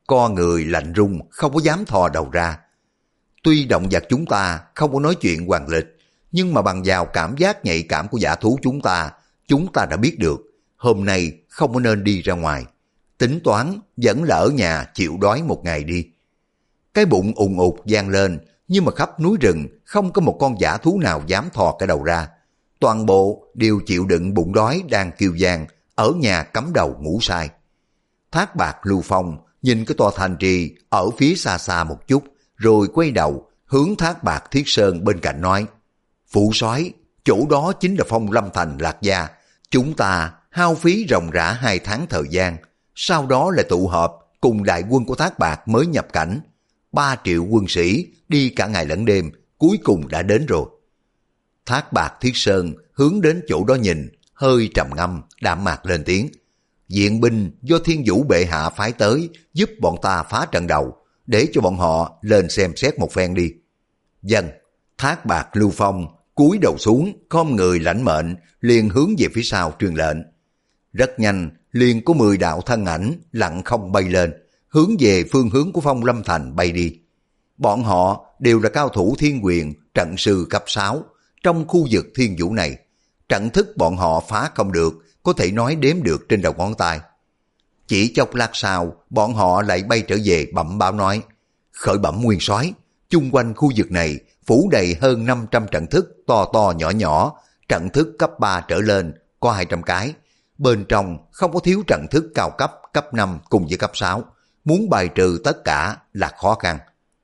co người lạnh run không có dám thò đầu ra. Tuy động vật chúng ta không có nói chuyện hoàng lịch, nhưng mà bằng vào cảm giác nhạy cảm của dã thú chúng ta, chúng ta đã biết được hôm nay không có nên đi ra ngoài. Tính toán vẫn là ở nhà chịu đói một ngày đi. Cái bụng ùn ụt vang lên, nhưng mà khắp núi rừng không có một con dã thú nào dám thò cái đầu ra. Toàn bộ đều chịu đựng bụng đói đang kêu vang, ở nhà cắm đầu ngủ say. Thác Bạc Lưu Phong nhìn cái tòa thành trì ở phía xa xa một chút, rồi quay đầu hướng Thác Bạc Thiết Sơn bên cạnh nói: Phụ soái, chỗ đó chính là Phong Lâm Thành Lạc Gia. Chúng ta hao phí ròng rã hai tháng thời gian, sau đó lại tụ họp cùng đại quân của Thác Bạc mới nhập cảnh. Ba triệu quân sĩ đi cả ngày lẫn đêm, cuối cùng đã đến rồi. Thác Bạc Thiết Sơn hướng đến chỗ đó nhìn, hơi trầm ngâm, đạm mạc lên tiếng: Viện binh do Thiên Vũ bệ hạ phái tới giúp bọn ta phá trận đầu, để cho bọn họ lên xem xét một phen đi. Dân, Thác Bạc Lưu Phong cúi đầu xuống, khom người lãnh mệnh, liền hướng về phía sau truyền lệnh. Rất nhanh, liền có mười đạo thân ảnh lặng không bay lên, hướng về phương hướng của Phong Lâm Thành bay đi. Bọn họ đều là cao thủ thiên quyền, trận sư cấp sáu. Trong khu vực Thiên Vũ này, trận thức bọn họ phá không được, có thể nói đếm được trên đầu ngón tay. Chỉ chốc lát sau, bọn họ lại bay trở về bẩm báo nói: Khởi bẩm nguyên soái, chung quanh khu vực này phủ đầy hơn năm trăm trận thức to to nhỏ nhỏ, trận thức cấp ba trở lên có hai trăm cái. Bên trong không có thiếu trận thức cao cấp, cấp năm cùng với cấp sáu. Muốn bài trừ tất cả là khó khăn.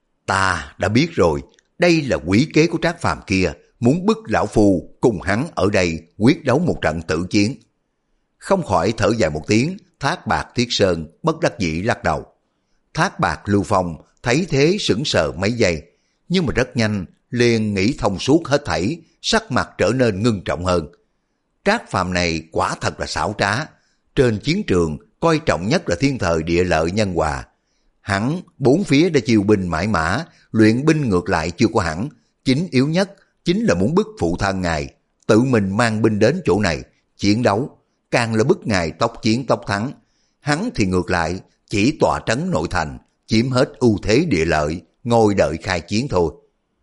Ta đã biết rồi, đây là quỷ kế của Trác Phàm kia, muốn bức lão phu cùng hắn ở đây quyết đấu một trận tử chiến. Không khỏi thở dài một tiếng, Thác Bạc Thiết Sơn bất đắc dĩ lắc đầu. Thác Bạc Lưu Phong thấy thế sững sờ mấy giây, nhưng mà rất nhanh liền nghĩ thông suốt hết thảy, sắc mặt trở nên ngưng trọng hơn. Trác Phàm này quả thật là xảo trá, trên chiến trường coi trọng nhất là thiên thời địa lợi nhân hòa. Hắn bốn phía đã chiêu binh mãi mã, luyện binh ngược lại chưa có hẳn, chính yếu nhất chính là muốn bức phụ thân ngài tự mình mang binh đến chỗ này chiến đấu, càng là bức ngài tốc chiến tốc thắng. Hắn thì ngược lại chỉ tọa trấn nội thành, chiếm hết ưu thế địa lợi, ngồi đợi khai chiến thôi.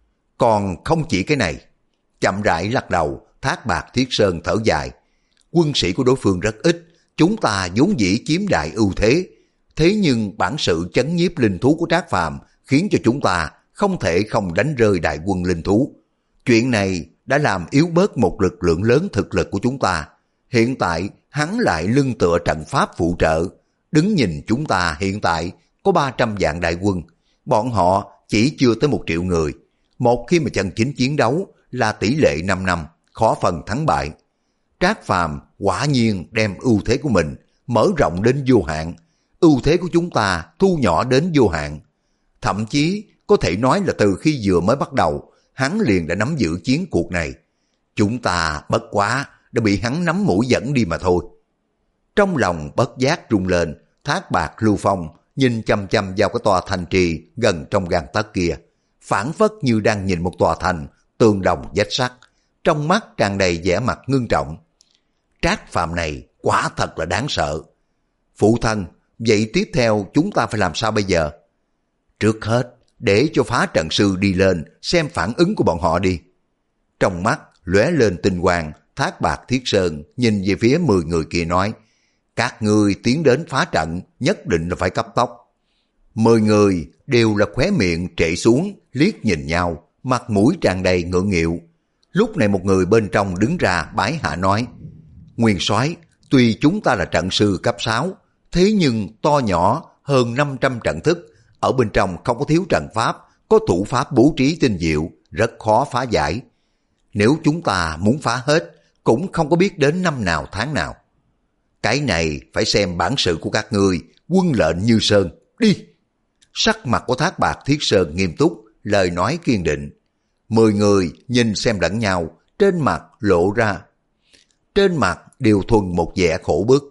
Còn không chỉ cái này. Chậm rãi lắc đầu, Thác Bạc Thiết Sơn thở dài. Quân sĩ của đối phương rất ít, chúng ta vốn dĩ chiếm đại ưu thế, thế nhưng bản sự chấn nhiếp linh thú của Trác Phàm khiến cho chúng ta không thể không đánh rơi đại quân linh thú. Chuyện này đã làm yếu bớt một lực lượng lớn thực lực của chúng ta. Hiện tại hắn lại lưng tựa trận pháp phụ trợ. Đứng nhìn chúng ta hiện tại có ba trăm vạn đại quân, bọn họ chỉ chưa tới một triệu người. Một khi mà chân chính chiến đấu là tỷ lệ năm năm, khó phần thắng bại. Trác Phàm quả nhiên đem ưu thế của mình mở rộng đến vô hạn, ưu thế của chúng ta thu nhỏ đến vô hạn. Thậm chí có thể nói là từ khi vừa mới bắt đầu, hắn liền đã nắm giữ chiến cuộc này. Chúng ta bất quá đã bị hắn nắm mũi dẫn đi mà thôi. Trong lòng bất giác rung lên, Thác Bạc Lưu Phong nhìn chăm chăm vào cái tòa thành trì gần trong gang tấc kia, phảng phất như đang nhìn một tòa thành tường đồng vách sắt, trong mắt tràn đầy vẻ mặt ngưng trọng. Trác Phàm này quả thật là đáng sợ. Phụ thân, vậy tiếp theo chúng ta phải làm sao bây giờ? Trước hết, để cho phá trận sư đi lên xem phản ứng của bọn họ đi. Trong mắt lóe lên tinh quang, Thác Bạc Thiết Sơn nhìn về phía mười người kia nói: Các ngươi tiến đến phá trận nhất định là phải cấp tốc. Mười người đều là khóe miệng trệ xuống, liếc nhìn nhau, mặt mũi tràn đầy ngượng nghịu. Lúc này một người bên trong đứng ra bái hạ nói: Nguyên soái, tuy chúng ta là trận sư cấp sáu, thế nhưng to nhỏ hơn năm trăm trận thức, ở bên trong không có thiếu trận pháp, có thủ pháp bố trí tinh diệu, rất khó phá giải. Nếu chúng ta muốn phá hết, cũng không có biết đến năm nào tháng nào. Cái này phải xem bản sự của các ngươi, quân lệnh như sơn, đi. Sắc mặt của Thác Bạc Thiết Sơn nghiêm túc, lời nói kiên định. Mười người nhìn xem lẫn nhau, trên mặt lộ ra. Trên mặt đều thuần một vẻ khổ bức.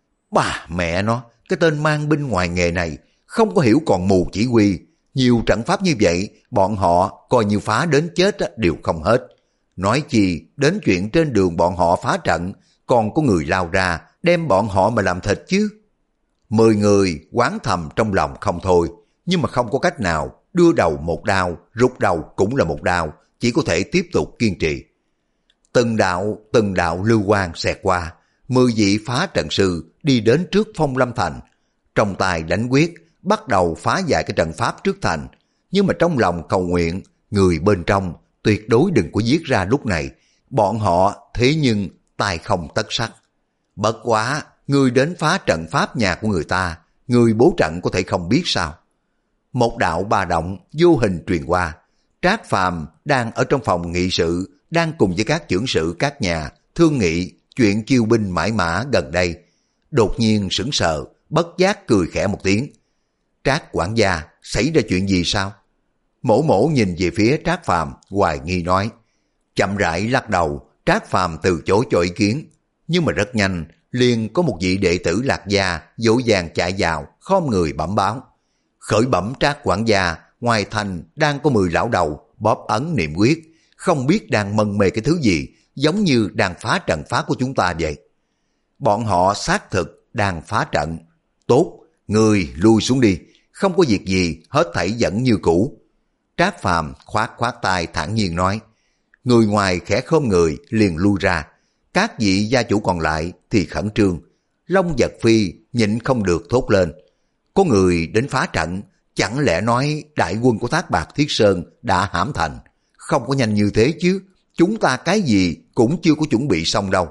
Bà mẹ nó, cái tên mang binh ngoài nghề này, không có hiểu còn mù chỉ huy. Nhiều trận pháp như vậy, bọn họ coi như phá đến chết đều không hết. Nói chi đến chuyện trên đường bọn họ phá trận, còn có người lao ra, đem bọn họ mà làm thịt chứ. Mười người oán thầm trong lòng không thôi, nhưng mà không có cách nào, đưa đầu một đao, rút đầu cũng là một đao, chỉ có thể tiếp tục kiên trì. Từng đạo, từng đạo lưu quang xẹt qua, mười vị phá trận sư đi đến trước Phong Lâm Thành, trong tay đánh quyết, bắt đầu phá giải cái trận pháp trước thành, nhưng mà trong lòng cầu nguyện, người bên trong tuyệt đối đừng có giết ra lúc này, bọn họ thế nhưng tay không tất sắt. Bất quá, người đến phá trận pháp nhà của người ta, người bố trận có thể không biết sao. Một đạo ba động vô hình truyền qua, Trác Phàm đang ở trong phòng nghị sự, đang cùng với các chưởng sự các nhà thương nghị chuyện chiêu binh mãi mã gần đây. Đột nhiên sững sờ, bất giác cười khẽ một tiếng. Trác quản gia, xảy ra chuyện gì sao? Mổ mổ nhìn về phía Trác Phàm, hoài nghi nói. Chậm rãi lắc đầu, Trác Phàm từ chối cho ý kiến. Nhưng mà rất nhanh, liền có một vị đệ tử Lạc Gia dỗ dàng chạy vào, khom người bẩm báo. Khởi bẩm Trác quản gia, ngoài thành đang có mười lão đầu bóp ấn niệm quyết, không biết đang mân mê cái thứ gì, giống như đang phá trận pháp của chúng ta vậy. Bọn họ xác thực đang phá trận. Tốt, người lui xuống đi, không có việc gì, hết thảy vẫn như cũ. Trác Phàm khoát khoát tay thản nhiên nói. Người ngoài khẽ khom người liền lui ra, các vị gia chủ còn lại thì khẩn trương. Long Vật Phi nhịn không được thốt lên. Có người đến phá trận, chẳng lẽ nói đại quân của Thác Bạt Thiết Sơn đã hãm thành? Không có nhanh như thế chứ, chúng ta cái gì cũng chưa có chuẩn bị xong đâu.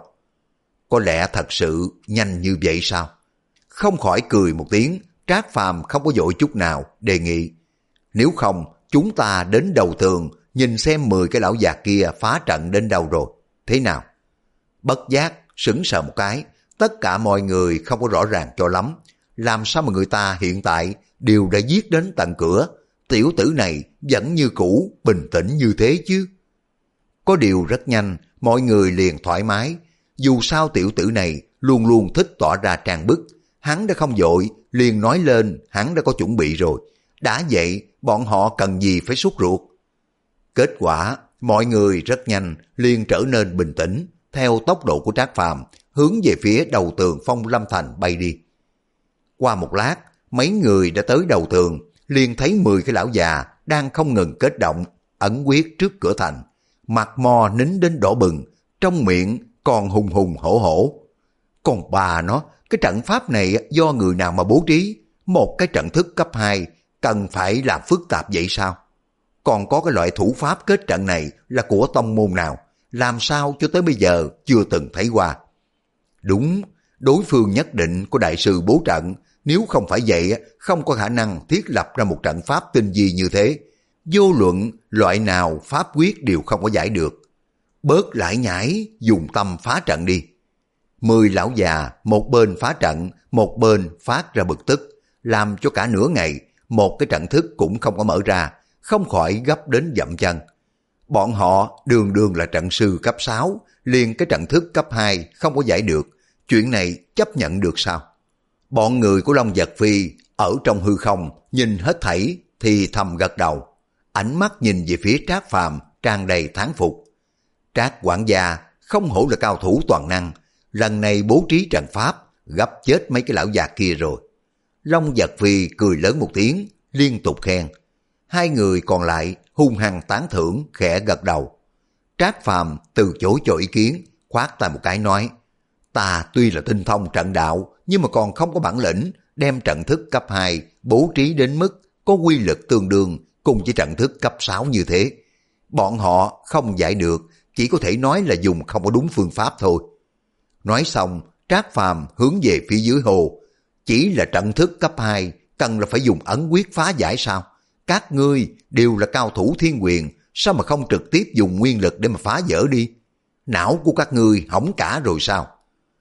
Có lẽ thật sự nhanh như vậy sao? Không khỏi cười một tiếng, Trác Phàm không có vội chút nào, đề nghị. Nếu không, chúng ta đến đầu tường, nhìn xem mười cái lão già kia phá trận đến đâu rồi. Thế nào? Bất giác, sững sờ một cái, tất cả mọi người không có rõ ràng cho lắm. Làm sao mà người ta hiện tại đều đã giết đến tận cửa, tiểu tử này vẫn như cũ, bình tĩnh như thế chứ? Có điều rất nhanh, mọi người liền thoải mái. Dù sao tiểu tử này luôn luôn thích tỏ ra trang bức. Hắn đã không vội, liền nói lên hắn đã có chuẩn bị rồi. Đã vậy, bọn họ cần gì phải sốt ruột? Kết quả, mọi người rất nhanh liền trở nên bình tĩnh, theo tốc độ của Trác Phàm hướng về phía đầu tường Phong Lâm Thành bay đi. Qua một lát, mấy người đã tới đầu tường, liền thấy mười cái lão già đang không ngừng kết động, ẩn quyết trước cửa thành. Mặt mò nín đến đỏ bừng, trong miệng còn hùng hùng hổ hổ. Còn bà nó, cái trận pháp này do người nào mà bố trí? Một cái trận thức cấp hai, cần phải làm phức tạp vậy sao? Còn có cái loại thủ pháp kết trận này là của tông môn nào? Làm sao cho tới bây giờ chưa từng thấy qua? Đúng, đối phương nhất định có đại sư bố trận, nếu không phải vậy không có khả năng thiết lập ra một trận pháp tinh vi như thế. Vô luận loại nào pháp quyết đều không có giải được. Bớt lại nhảy, dùng tâm phá trận đi. Mười lão già, một bên phá trận, một bên phát ra bực tức, làm cho cả nửa ngày, một cái trận thức cũng không có mở ra, không khỏi gấp đến dậm chân. Bọn họ đường đường là trận sư cấp sáu, liền cái trận thức cấp hai không có giải được, chuyện này chấp nhận được sao? Bọn người của Long Vật Phi ở trong hư không, nhìn hết thảy thì thầm gật đầu, ánh mắt nhìn về phía Trác Phàm tràn đầy thán phục. Trác quản gia không hổ là cao thủ toàn năng, lần này bố trí trận pháp, gấp chết mấy cái lão già kia rồi. Long Vật Phi cười lớn một tiếng, liên tục khen. Hai người còn lại hung hăng tán thưởng, khẽ gật đầu. Trác Phàm từ chối cho ý kiến, khoát tay một cái nói, ta tuy là tinh thông trận đạo, nhưng mà còn không có bản lĩnh đem trận thức cấp hai bố trí đến mức có quy lực tương đương cùng với trận thức cấp sáu như thế. Bọn họ không giải được, chỉ có thể nói là dùng không có đúng phương pháp thôi. Nói xong, Trác Phàm hướng về phía dưới hồ. Chỉ là trận thức cấp hai, cần là phải dùng ấn quyết phá giải sao? Các ngươi đều là cao thủ thiên quyền, sao mà không trực tiếp dùng nguyên lực để mà phá vỡ đi? Não của các ngươi hỏng cả rồi sao?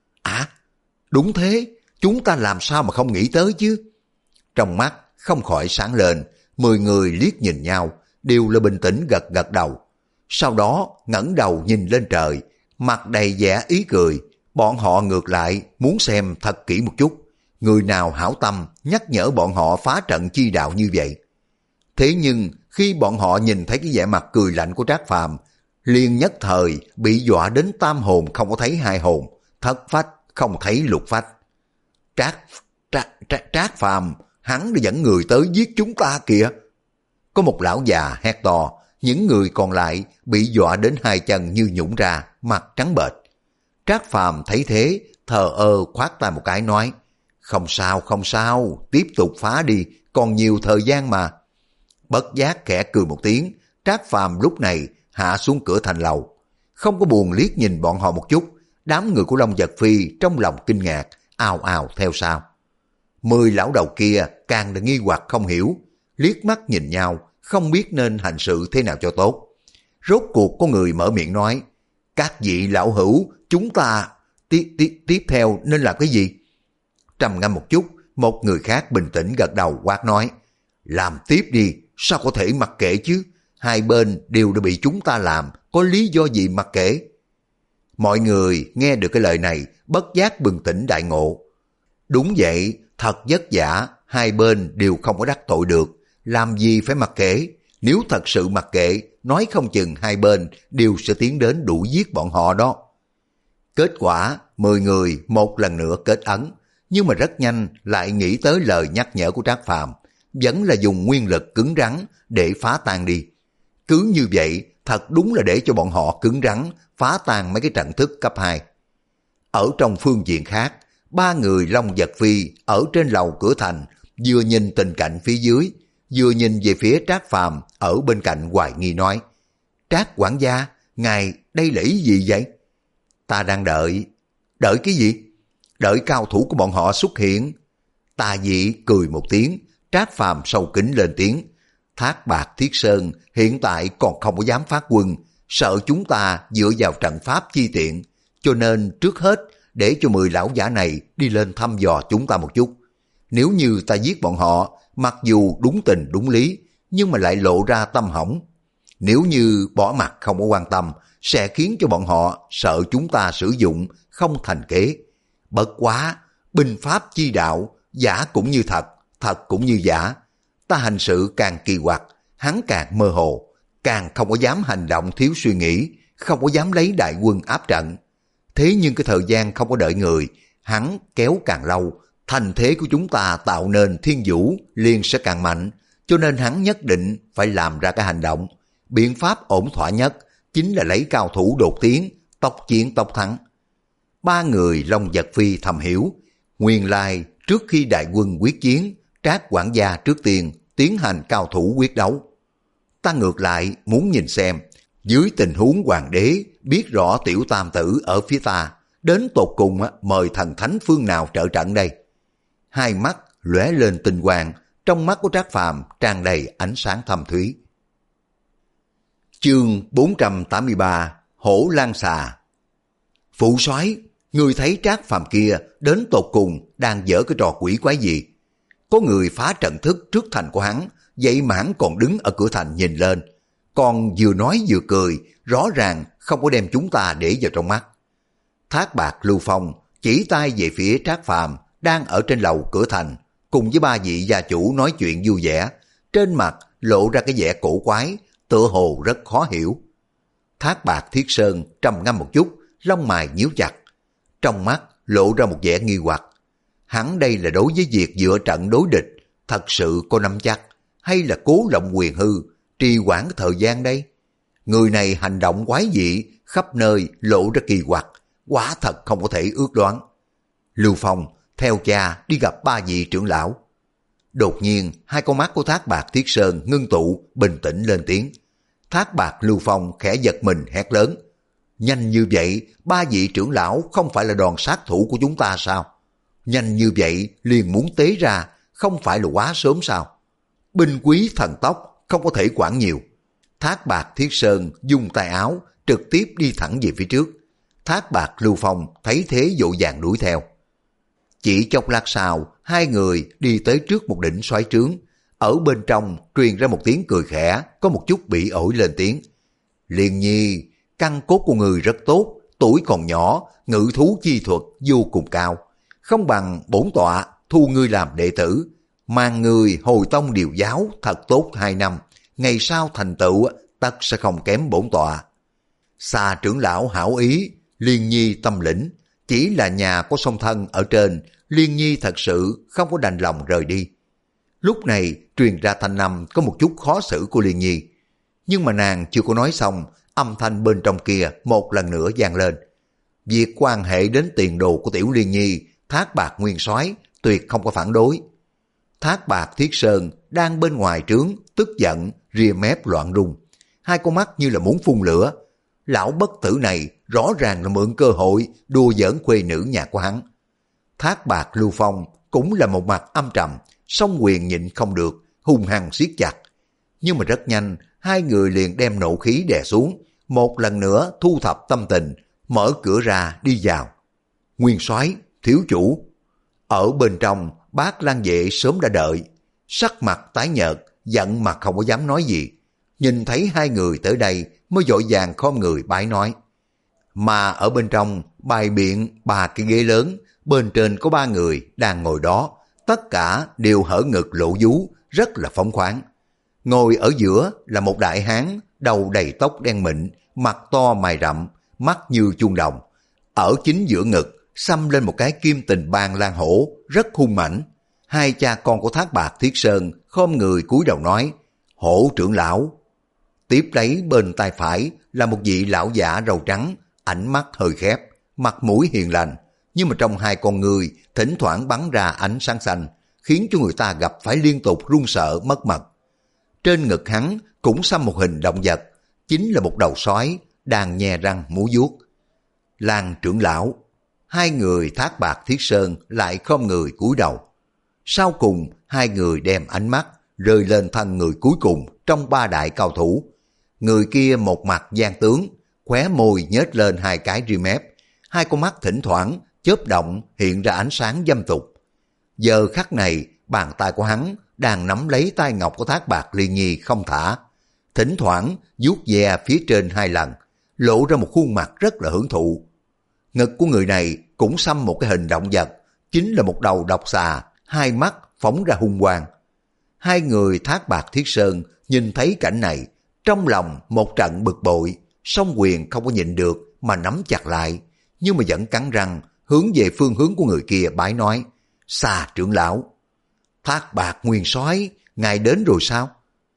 À, đúng thế, chúng ta làm sao mà không nghĩ tới chứ? Trong mắt không khỏi sáng lên, mười người liếc nhìn nhau, đều là bình tĩnh gật gật đầu. Sau đó ngẩng đầu nhìn lên trời, mặt đầy vẻ ý cười. Bọn họ ngược lại muốn xem thật kỹ một chút, người nào hảo tâm nhắc nhở bọn họ phá trận chi đạo như vậy. Thế nhưng khi bọn họ nhìn thấy cái vẻ mặt cười lạnh của Trác Phàm, liền nhất thời bị dọa đến tam hồn không có thấy hai hồn, thất phách không thấy lục phách. Trác, Trác, trác, trác Phàm, hắn đã dẫn người tới giết chúng ta kìa. Có một lão già hét to, những người còn lại bị dọa đến hai chân như nhũn ra, mặt trắng bệch. Trác Phàm thấy thế, thờ ơ khoát tay một cái nói, không sao, không sao, tiếp tục phá đi, còn nhiều thời gian mà. Bất giác khẽ cười một tiếng, Trác Phàm lúc này hạ xuống cửa thành lầu. Không có buồn liếc nhìn bọn họ một chút, đám người của Long Vật Phi trong lòng kinh ngạc, ào ào theo sau. Mười lão đầu kia càng là nghi hoặc không hiểu, liếc mắt nhìn nhau, không biết nên hành sự thế nào cho tốt. Rốt cuộc có người mở miệng nói, các vị lão hữu, chúng ta tiếp, tiếp, tiếp theo nên làm cái gì? Trầm ngâm một chút, một người khác bình tĩnh gật đầu quát nói, làm tiếp đi, sao có thể mặc kệ chứ? Hai bên đều đã bị chúng ta làm, có lý do gì mặc kệ? Mọi người nghe được cái lời này, bất giác bừng tỉnh đại ngộ. Đúng vậy, thật vất vả, hai bên đều không có đắc tội được, làm gì phải mặc kệ? Nếu thật sự mặc kệ, nói không chừng hai bên đều sẽ tiến đến đuổi giết bọn họ đó. Kết quả, mười người một lần nữa kết ấn, nhưng mà rất nhanh lại nghĩ tới lời nhắc nhở của Trác Phàm, vẫn là dùng nguyên lực cứng rắn để phá tan đi. Cứ như vậy, thật đúng là để cho bọn họ cứng rắn phá tan mấy cái trận thức cấp hai. Ở trong phương diện khác, ba người Long Vật Phi ở trên lầu cửa thành, vừa nhìn tình cảnh phía dưới, vừa nhìn về phía Trác Phàm ở bên cạnh hoài nghi nói, Trác quản gia, ngài đây là ý gì vậy? Ta đang đợi. Đợi cái gì? Đợi cao thủ của bọn họ xuất hiện. Tà Dị cười một tiếng, Trác Phàm sâu kính lên tiếng, Thác Bạt Thiết Sơn hiện tại còn không có dám phát quân, sợ chúng ta dựa vào trận pháp chi tiện, cho nên trước hết để cho mười lão giả này đi lên thăm dò chúng ta một chút. Nếu như ta giết bọn họ, mặc dù đúng tình đúng lý, nhưng mà lại lộ ra tâm hỏng. Nếu như bỏ mặt không có quan tâm, sẽ khiến cho bọn họ sợ chúng ta sử dụng không thành kế. Bất quá, binh pháp chi đạo, giả cũng như thật, thật cũng như giả. Ta hành sự càng kỳ quặc, hắn càng mơ hồ, càng không có dám hành động thiếu suy nghĩ, không có dám lấy đại quân áp trận. Thế nhưng cái thời gian không có đợi người, hắn kéo càng lâu, thành thế của chúng ta tạo nên thiên vũ liền sẽ càng mạnh, cho nên hắn nhất định phải làm ra cái hành động. Biện pháp ổn thỏa nhất chính là lấy cao thủ đột tiến, tốc chiến tốc thắng. Ba người Long Vật Phi thầm hiểu, nguyên lai trước khi đại quân quyết chiến, Trác quản gia trước tiên tiến hành cao thủ quyết đấu. Ta ngược lại muốn nhìn xem, dưới tình huống hoàng đế biết rõ tiểu tam tử ở phía ta, đến tột cùng mời thần thánh phương nào trợ trận đây? Hai mắt lóe lên tinh quang, trong mắt của Trác Phàm tràn đầy ánh sáng thâm thúy. Chương bốn trăm tám mươi ba, Hổ Lang Xà. Phụ soái, người thấy Trác Phàm kia đến tột cùng đang dở cái trò quỷ quái gì? Có người phá trận thức trước thành của hắn, vậy mà hắn còn đứng ở cửa thành nhìn lên, còn vừa nói vừa cười, rõ ràng không có đem chúng ta để vào trong mắt. Thác Bạt Lưu Phong chỉ tay về phía Trác Phàm đang ở trên lầu cửa thành, cùng với ba vị gia chủ nói chuyện vui vẻ, trên mặt lộ ra cái vẻ cổ quái, tựa hồ rất khó hiểu. Thác Bạt Thiết Sơn trầm ngâm một chút, lông mày nhíu chặt, trong mắt lộ ra một vẻ nghi hoặc. Hắn đây là đối với việc dựa trận đối địch, thật sự có nắm chắc, hay là cố lộng quyền hư, trì hoãn thời gian đây? Người này hành động quái dị, khắp nơi lộ ra kỳ quặc, quả thật không có thể ước đoán. Lưu Phong theo cha đi gặp ba vị trưởng lão. Đột nhiên, hai con mắt của Thác Bạt Thiết Sơn ngưng tụ, bình tĩnh lên tiếng. Thác Bạt Lưu Phong khẽ giật mình hét lớn. Nhanh như vậy, ba vị trưởng lão không phải là đòn sát thủ của chúng ta sao? Nhanh như vậy, liền muốn tế ra, không phải là quá sớm sao? Binh quý thần tốc, không có thể quản nhiều. Thác Bạt Thiết Sơn dùng tay áo, trực tiếp đi thẳng về phía trước. Thác Bạt Lưu Phong thấy thế vội vàng đuổi theo. Chỉ chốc lát sau, hai người đi tới trước một đỉnh xoáy trướng. Ở bên trong truyền ra một tiếng cười khẽ, có một chút bị ổi lên tiếng. Liên Nhi, căn cốt của người rất tốt, tuổi còn nhỏ, ngự thú chi thuật vô cùng cao. Không bằng bổn tọa thu ngươi làm đệ tử, mang người hồi tông điều giáo thật tốt hai năm, ngày sau thành tựu tất sẽ không kém bổn tọa. Xà trưởng lão hảo ý, Liên Nhi tâm lĩnh, Chỉ là nhà có song thân ở trên, Liên Nhi thật sự không có đành lòng rời đi. Lúc này truyền ra thanh âm có một chút khó xử của Liên Nhi. Nhưng mà nàng chưa có nói xong, âm thanh bên trong kia một lần nữa vang lên. Việc quan hệ đến tiền đồ của Tiểu Liên Nhi, Thác Bạt Nguyên Soái tuyệt không có phản đối. Thác Bạt Thiết Sơn đang bên ngoài trướng, tức giận, ria mép loạn rung. Hai con mắt như là muốn phun lửa. Lão bất tử này rõ ràng là mượn cơ hội đùa giỡn khuê nữ nhà của hắn. Thác Bạt Lưu Phong cũng là một mặt âm trầm, song quyền nhịn không được, hung hăng siết chặt. Nhưng mà rất nhanh, hai người liền đem nộ khí đè xuống, một lần nữa thu thập tâm tình, mở cửa ra đi vào. Nguyên Soái, thiếu chủ. Ở bên trong, Bác Lan Vệ sớm đã đợi, sắc mặt tái nhợt, giận mà không có dám nói gì. Nhìn thấy hai người tới đây mới vội vàng khom người bái nói. Mà ở bên trong bày biện ba cái ghế lớn, bên trên có ba người đang ngồi đó, tất cả đều hở ngực lộ vú, rất là phóng khoáng. Ngồi ở giữa là một đại hán, đầu đầy tóc đen mịn, mặt to mày rậm, mắt như chuông đồng. Ở chính giữa ngực xăm lên một cái kim tình bang lan hổ, rất hung mãnh. Hai cha con của Thác Bạt Thiết Sơn khom người cúi đầu nói, Hổ trưởng lão. Tiếp lấy bên tay phải là một vị lão giả râu trắng, ánh mắt hơi khép, mặt mũi hiền lành, nhưng mà trong hai con người thỉnh thoảng bắn ra ánh sáng xanh, khiến cho người ta gặp phải liên tục run sợ mất mật. Trên ngực hắn cũng xăm một hình động vật, chính là một đầu sói đang nhe răng múa vuốt. Lan trưởng lão, hai người Thác Bạt Thiết Sơn lại khom người cúi đầu. Sau cùng hai người đem ánh mắt rơi lên thân người cuối cùng trong ba đại cao thủ. Người kia một mặt gian tướng, khóe môi nhếch lên hai cái ria mép, hai con mắt thỉnh thoảng chớp động hiện ra ánh sáng dâm tục. Giờ khắc này, bàn tay của hắn đang nắm lấy tay ngọc của Thác Bạt Liên Nhi không thả, thỉnh thoảng vuốt ve phía trên hai lần, lộ ra một khuôn mặt rất là hưởng thụ. Ngực của người này cũng xăm một cái hình động vật, chính là một đầu độc xà, hai mắt phóng ra hung quang. Hai người Thác Bạt Thiết Sơn nhìn thấy cảnh này, trong lòng một trận bực bội, song quyền không có nhịn được mà nắm chặt lại, nhưng mà vẫn cắn răng hướng về phương hướng của người kia bái nói, Xà trưởng lão. Thác Bạt Nguyên Soái, ngài đến rồi sao?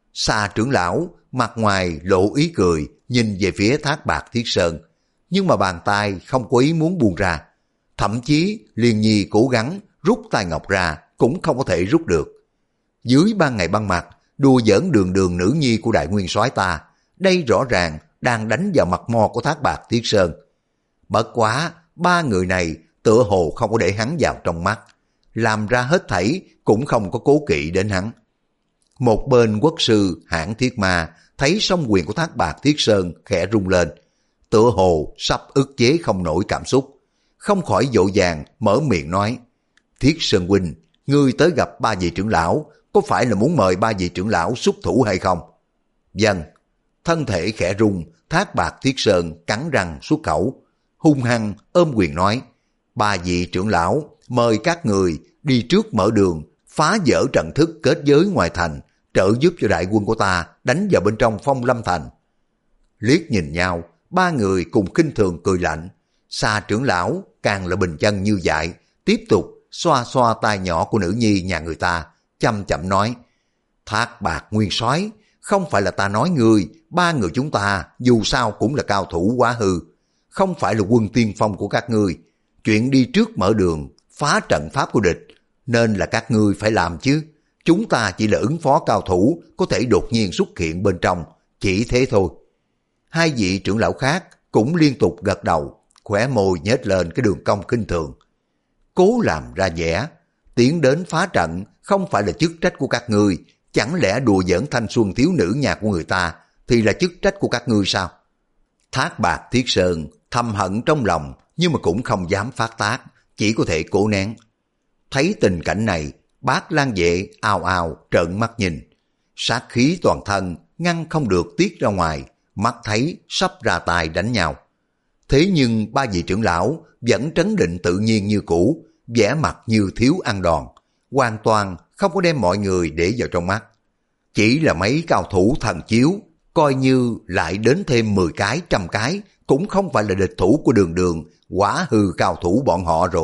Xà trưởng lão mặt ngoài lộ ý cười, nhìn về phía Thác Bạt Thiết Sơn, nhưng mà bàn tay không có ý muốn buông ra. Thậm chí Liên Nhi cố gắng rút tay ngọc ra cũng không có thể rút được. Dưới ban ngày ban mặt, đùa giỡn đường đường nữ nhi của đại nguyên soái ta, đây rõ ràng đang đánh vào mặt mo của Thác Bạt Thiết Sơn. Bất quá, ba người này tựa hồ không có để hắn vào trong mắt, làm ra hết thảy cũng không có cố kỵ đến hắn. Một bên quốc sư Hãn Thiết Ma thấy song quyền của Thác Bạt Thiết Sơn khẽ rung lên, tựa hồ sắp ức chế không nổi cảm xúc, không khỏi vội vàng mở miệng nói, Thiết Sơn huynh, ngươi tới gặp ba vị trưởng lão, có phải là muốn mời ba vị trưởng lão xuất thủ hay không? Vâng. Thân thể khẽ rung, Thác Bạt Thiết Sơn cắn răng xuất khẩu, hung hăng ôm quyền nói, ba vị trưởng lão, mời các người đi trước mở đường, phá vỡ trận thức kết giới ngoài thành, trợ giúp cho đại quân của ta đánh vào bên trong Phong Lâm Thành. Liếc nhìn nhau, ba người cùng khinh thường cười lạnh. Xà trưởng lão càng là bình chân như vậy, tiếp tục xoa xoa tai nhỏ của nữ nhi nhà người ta, chăm chậm nói, Thác Bạt Nguyên Soái, không phải là ta nói ngươi, ba người chúng ta dù sao cũng là cao thủ quá hư, không phải là quân tiên phong của các ngươi. Chuyện đi trước mở đường, phá trận pháp của địch, nên là các ngươi phải làm chứ. Chúng ta chỉ là ứng phó cao thủ, có thể đột nhiên xuất hiện bên trong, chỉ thế thôi. Hai vị trưởng lão khác cũng liên tục gật đầu, khóe môi nhếch lên cái đường cong khinh thường. Cố làm ra vẻ, tiến đến phá trận không phải là chức trách của các ngươi, chẳng lẽ đùa giỡn thanh xuân thiếu nữ nhà của người ta thì là chức trách của các ngươi sao? Thác Bạt Thiết Sơn thầm hận trong lòng, nhưng mà cũng không dám phát tác, chỉ có thể cố nén. Thấy tình cảnh này, Bác Lan Vệ ào ào trợn mắt nhìn, sát khí toàn thân ngăn không được tiết ra ngoài, mắt thấy sắp ra tay đánh nhau. Thế nhưng ba vị trưởng lão vẫn trấn định tự nhiên như cũ, vẻ mặt như thiếu ăn đòn, hoàn toàn không có đem mọi người để vào trong mắt. Chỉ là mấy cao thủ thần chiếu, coi như lại đến thêm mười cái, trăm cái, cũng không phải là địch thủ của Đường Đường, quả hư cao thủ bọn họ rồi.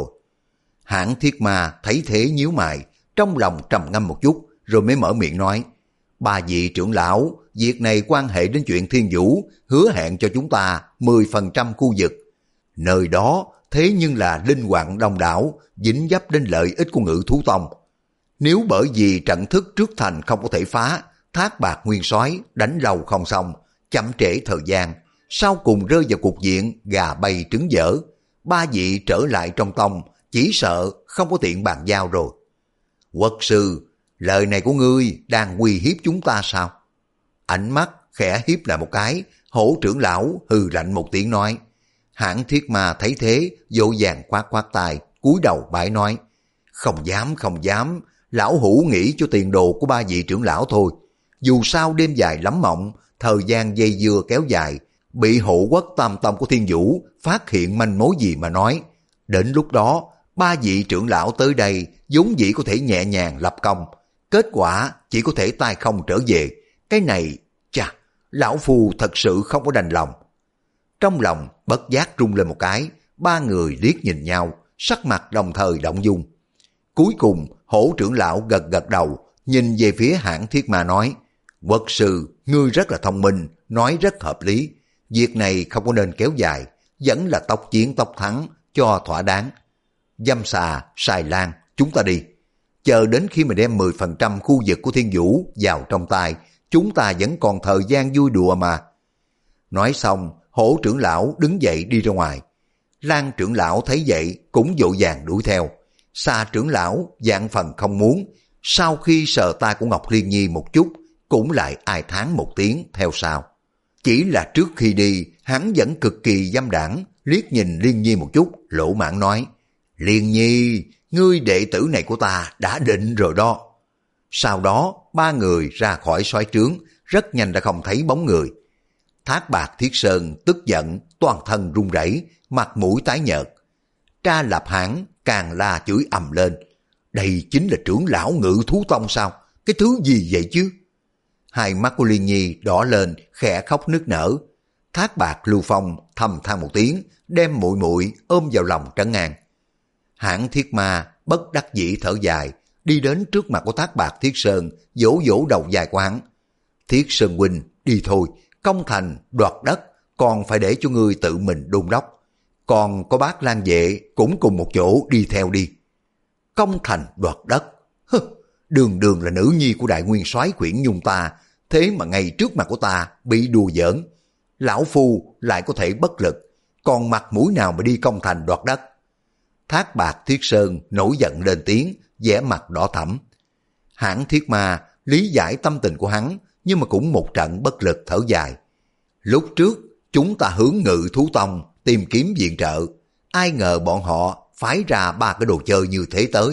Hãn Thiết Ma thấy thế nhíu mày, trong lòng trầm ngâm một chút, rồi mới mở miệng nói, ba vị trưởng lão, việc này quan hệ đến chuyện Thiên Vũ, hứa hẹn cho chúng ta mười phần trăm khu vực. Nơi đó thế nhưng là linh hoạt đông đảo, dính dấp đến lợi ích của Ngự Thú Tông. Nếu bởi vì trận thức trước thành không có thể phá, Thác Bạt Nguyên Soái đánh lâu không xong, chậm trễ thời gian, sau cùng rơi vào cục diện gà bay trứng dở. Ba vị trở lại trong tông, chỉ sợ không có tiện bàn giao rồi. Quốc sư, lời này của ngươi đang uy hiếp chúng ta sao? Ánh mắt khẽ hiếp lại một cái, Hổ trưởng lão hừ lạnh một tiếng nói. Hãn Thiết Ma thấy thế, vội vàng khoát khoát tay, cúi đầu bái nói, không dám không dám, lão hủ nghĩ cho tiền đồ của ba vị trưởng lão thôi. Dù sao đêm dài lắm mộng, thời gian dây dưa kéo dài, bị hộ quốc tam tông của Thiên Vũ phát hiện manh mối gì mà nói. Đến lúc đó, ba vị trưởng lão tới đây vốn dĩ có thể nhẹ nhàng lập công, kết quả chỉ có thể tay không trở về. Cái này, chà, lão phu thật sự không có đành lòng. Trong lòng bất giác rung lên một cái, ba người liếc nhìn nhau, sắc mặt đồng thời động dung. Cuối cùng, Hổ trưởng lão gật gật đầu, nhìn về phía Hãn Thiết Ma nói, quốc sư, ngươi rất là thông minh, nói rất hợp lý. Việc này không có nên kéo dài, vẫn là tốc chiến tốc thắng cho thỏa đáng. Dâm xà, xài lan, chúng ta đi. Chờ đến khi mà đem mười phần trăm khu vực của Thiên Vũ vào trong tay, chúng ta vẫn còn thời gian vui đùa mà. Nói xong, Hổ trưởng lão đứng dậy đi ra ngoài. Lan trưởng lão thấy vậy cũng vội vàng đuổi theo. Xà trưởng lão dạng phần không muốn, sau khi sờ tay của Ngọc Liên Nhi một chút, cũng lại ai thán một tiếng theo sau. Chỉ là trước khi đi, hắn vẫn cực kỳ dâm đảng, liếc nhìn Liên Nhi một chút, lỗ mãn nói, Liên Nhi, ngươi đệ tử này của ta đã định rồi đó. Sau đó, ba người ra khỏi soái trướng, rất nhanh đã không thấy bóng người. Thác Bạt Thiết Sơn tức giận, toàn thân run rẩy, mặt mũi tái nhợt. Tra Lập Hãn càng la chửi ầm lên, đây chính là trưởng lão Ngự Thú Tông sao? Cái thứ gì vậy chứ? Hai mắt của Liên Nhi đỏ lên, khẽ khóc nức nở. Thác Bạt Lưu Phong thầm than một tiếng, đem muội muội ôm vào lòng trấn an. Hãn Thiết Ma bất đắc dĩ thở dài, đi đến trước mặt của Thác Bạt Thiết Sơn, vỗ vỗ đầu dài của hắn. Thiết Sơn huynh, đi thôi, công thành đoạt đất còn phải để cho ngươi tự mình đôn đốc. Còn có bác Lan Vệ cũng cùng một chỗ đi theo đi. Công thành đoạt đất, hừ, Đường Đường là nữ nhi của đại nguyên soái Quyển Nhung ta, thế mà ngay trước mặt của ta bị đùa giỡn. Lão phu lại có thể bất lực, còn mặt mũi nào mà đi công thành đoạt đất? Thác Bạt Thiết Sơn nổi giận lên tiếng, vẻ mặt đỏ thẫm. Hãn Thiết Ma lý giải tâm tình của hắn, nhưng mà cũng một trận bất lực thở dài. Lúc trước chúng ta hướng Ngự Thú Tông tìm kiếm viện trợ, ai ngờ bọn họ phái ra ba cái đồ chơi như thế tới.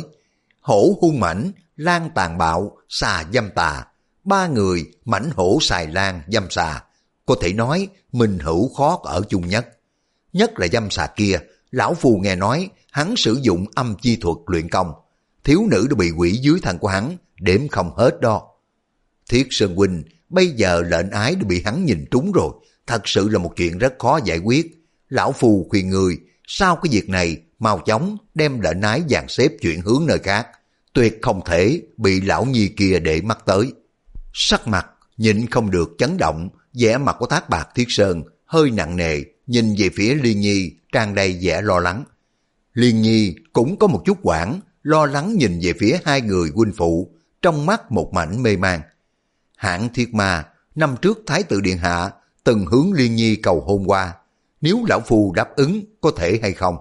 Hổ hung mãnh, Lan tàn bạo, xà dâm tà. Ba người mãnh hổ xài lan dâm xà, có thể nói mình hữu khó ở chung nhất. Nhất là dâm xà kia, lão phù nghe nói hắn sử dụng âm chi thuật luyện công, thiếu nữ đã bị quỷ dưới thân của hắn, đếm không hết đó. Thiết Sơn huynh, bây giờ lệnh ái đã bị hắn nhìn trúng rồi, thật sự là một chuyện rất khó giải quyết. Lão phù khuyên người, sau cái việc này, mau chóng đem lệnh ái dàn xếp chuyển hướng nơi khác, tuyệt không thể bị lão nhi kia để mắt tới. Sắc mặt nhịn không được chấn động, vẻ mặt của Thác Bạt Thiết Sơn hơi nặng nề, nhìn về phía Liên Nhi tràn đầy vẻ lo lắng. Liên Nhi cũng có một chút hoảng, lo lắng nhìn về phía hai người huynh phụ, trong mắt một mảnh mê man. Hãn Thiết Ma năm trước Thái tử điện hạ từng hướng Liên Nhi cầu hôn qua, nếu lão phu đáp ứng có thể hay không?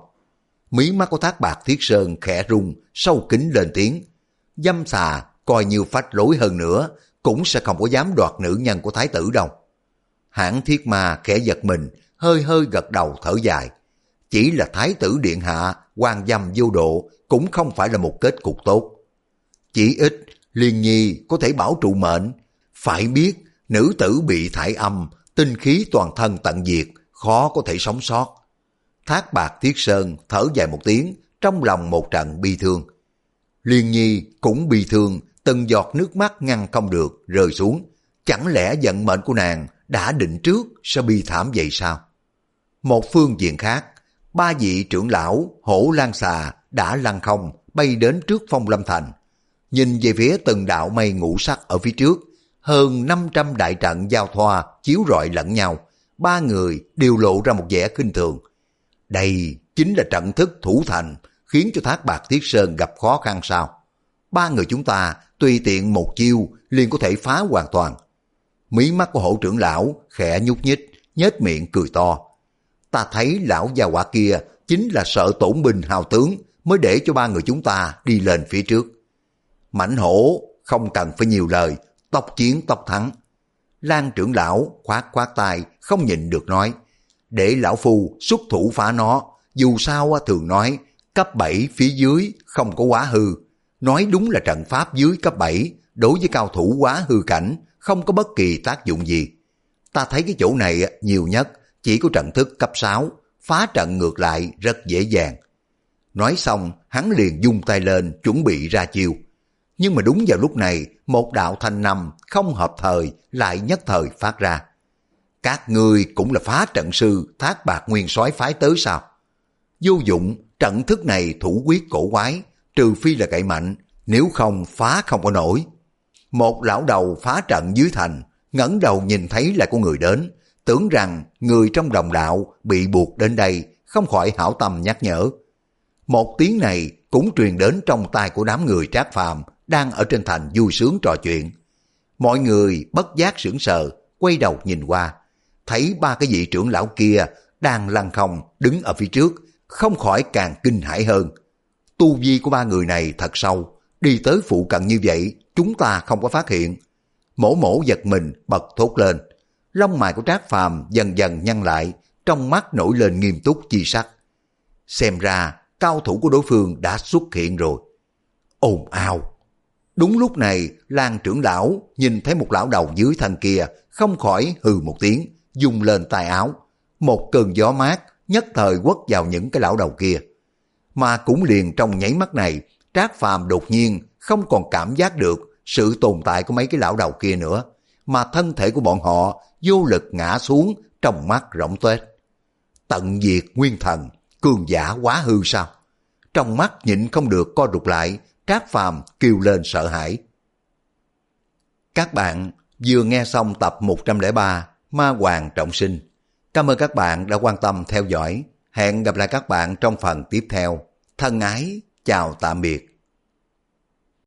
Mí mắt của Thác Bạt Thiết Sơn khẽ rung, sâu kín lên tiếng. Dâm xà coi như phách lối hơn nữa, cũng sẽ không có dám đoạt nữ nhân của thái tử đâu. Hãn Thiết Ma khẽ giật mình, hơi hơi gật đầu thở dài. Chỉ là thái tử điện hạ quan dâm vô độ cũng không phải là một kết cục tốt. Chỉ ít Liên Nhi có thể bảo trụ mệnh. Phải biết nữ tử bị thải âm, tinh khí toàn thân tận diệt, khó có thể sống sót. Thác Bạt Thiết Sơn thở dài một tiếng, trong lòng một trận bi thương. Liên Nhi cũng bi thương, từng giọt nước mắt ngăn không được rơi xuống. Chẳng lẽ vận mệnh của nàng đã định trước sẽ bi thảm vậy sao? Một phương diện khác, ba vị trưởng lão Hổ Lan Xà đã lăn không bay đến trước Phong Lâm Thành. Nhìn về phía từng đạo mây ngũ sắc ở phía trước, hơn năm trăm đại trận giao thoa chiếu rọi lẫn nhau, ba người đều lộ ra một vẻ khinh thường. Đây chính là trận thức thủ thành khiến cho Thác Bạt Thiết Sơn gặp khó khăn sao? Ba người chúng ta tùy tiện một chiêu liền có thể phá hoàn toàn. Mí mắt của Hổ trưởng lão khẽ nhúc nhích, nhếch miệng cười to. Ta thấy lão già quả kia chính là sợ tổn binh hao tướng mới để cho ba người chúng ta đi lên phía trước. Mãnh hổ không cần phải nhiều lời, tốc chiến tốc thắng. Lan trưởng lão khoát khoát tay không nhịn được nói, để lão phu xuất thủ phá nó. Dù sao thường nói cấp bảy phía dưới không có quá hư, nói đúng là trận pháp dưới cấp bảy đối với cao thủ quá hư cảnh không có bất kỳ tác dụng gì. Ta thấy cái chỗ này nhiều nhất chỉ có trận thức cấp sáu, phá trận ngược lại rất dễ dàng. Nói xong hắn liền dung tay lên chuẩn bị ra chiêu. Nhưng mà đúng vào lúc này, một đạo thanh năm không hợp thời lại nhất thời phát ra. Các ngươi cũng là phá trận sư Thác Bạt Nguyên Soái phái tới sao? Vô dụng, trận thức này thủ quyết cổ quái, trừ phi là cậy mạnh, nếu không phá không có nổi. Một lão đầu phá trận dưới thành, ngẩng đầu nhìn thấy là có người đến, tưởng rằng người trong đồng đạo bị buộc đến đây, không khỏi hảo tâm nhắc nhở. Một tiếng này cũng truyền đến trong tai của đám người Trác Phàm đang ở trên thành vui sướng trò chuyện. Mọi người bất giác sững sờ, quay đầu nhìn qua, thấy ba cái vị trưởng lão kia đang lăn không đứng ở phía trước, không khỏi càng kinh hãi hơn. Tu vi của ba người này thật sâu, đi tới phụ cận như vậy chúng ta không có phát hiện. Mổ mổ giật mình bật thốt lên, lông mày của Trác Phàm dần dần nhăn lại, trong mắt nổi lên nghiêm túc chi sắc. Xem ra cao thủ của đối phương đã xuất hiện rồi. Ồn ào. Đúng lúc này, Lan trưởng lão nhìn thấy một lão đầu dưới thân kia, không khỏi hừ một tiếng, dùng lên tay áo. Một cơn gió mát nhất thời quất vào những cái lão đầu kia. Mà cũng liền trong nháy mắt này, Trác Phàm đột nhiên không còn cảm giác được sự tồn tại của mấy cái lão đầu kia nữa, mà thân thể của bọn họ vô lực ngã xuống trong mắt rỗng tuếch. Tận diệt nguyên thần, cường giả quá hư sao? Trong mắt nhịn không được co rụt lại, Trác Phàm kêu lên sợ hãi. Các bạn vừa nghe xong tập một trăm lẻ ba Ma Hoàng Trọng Sinh. Cảm ơn các bạn đã quan tâm theo dõi. Hẹn gặp lại các bạn trong phần tiếp theo. Thân ái, chào tạm biệt.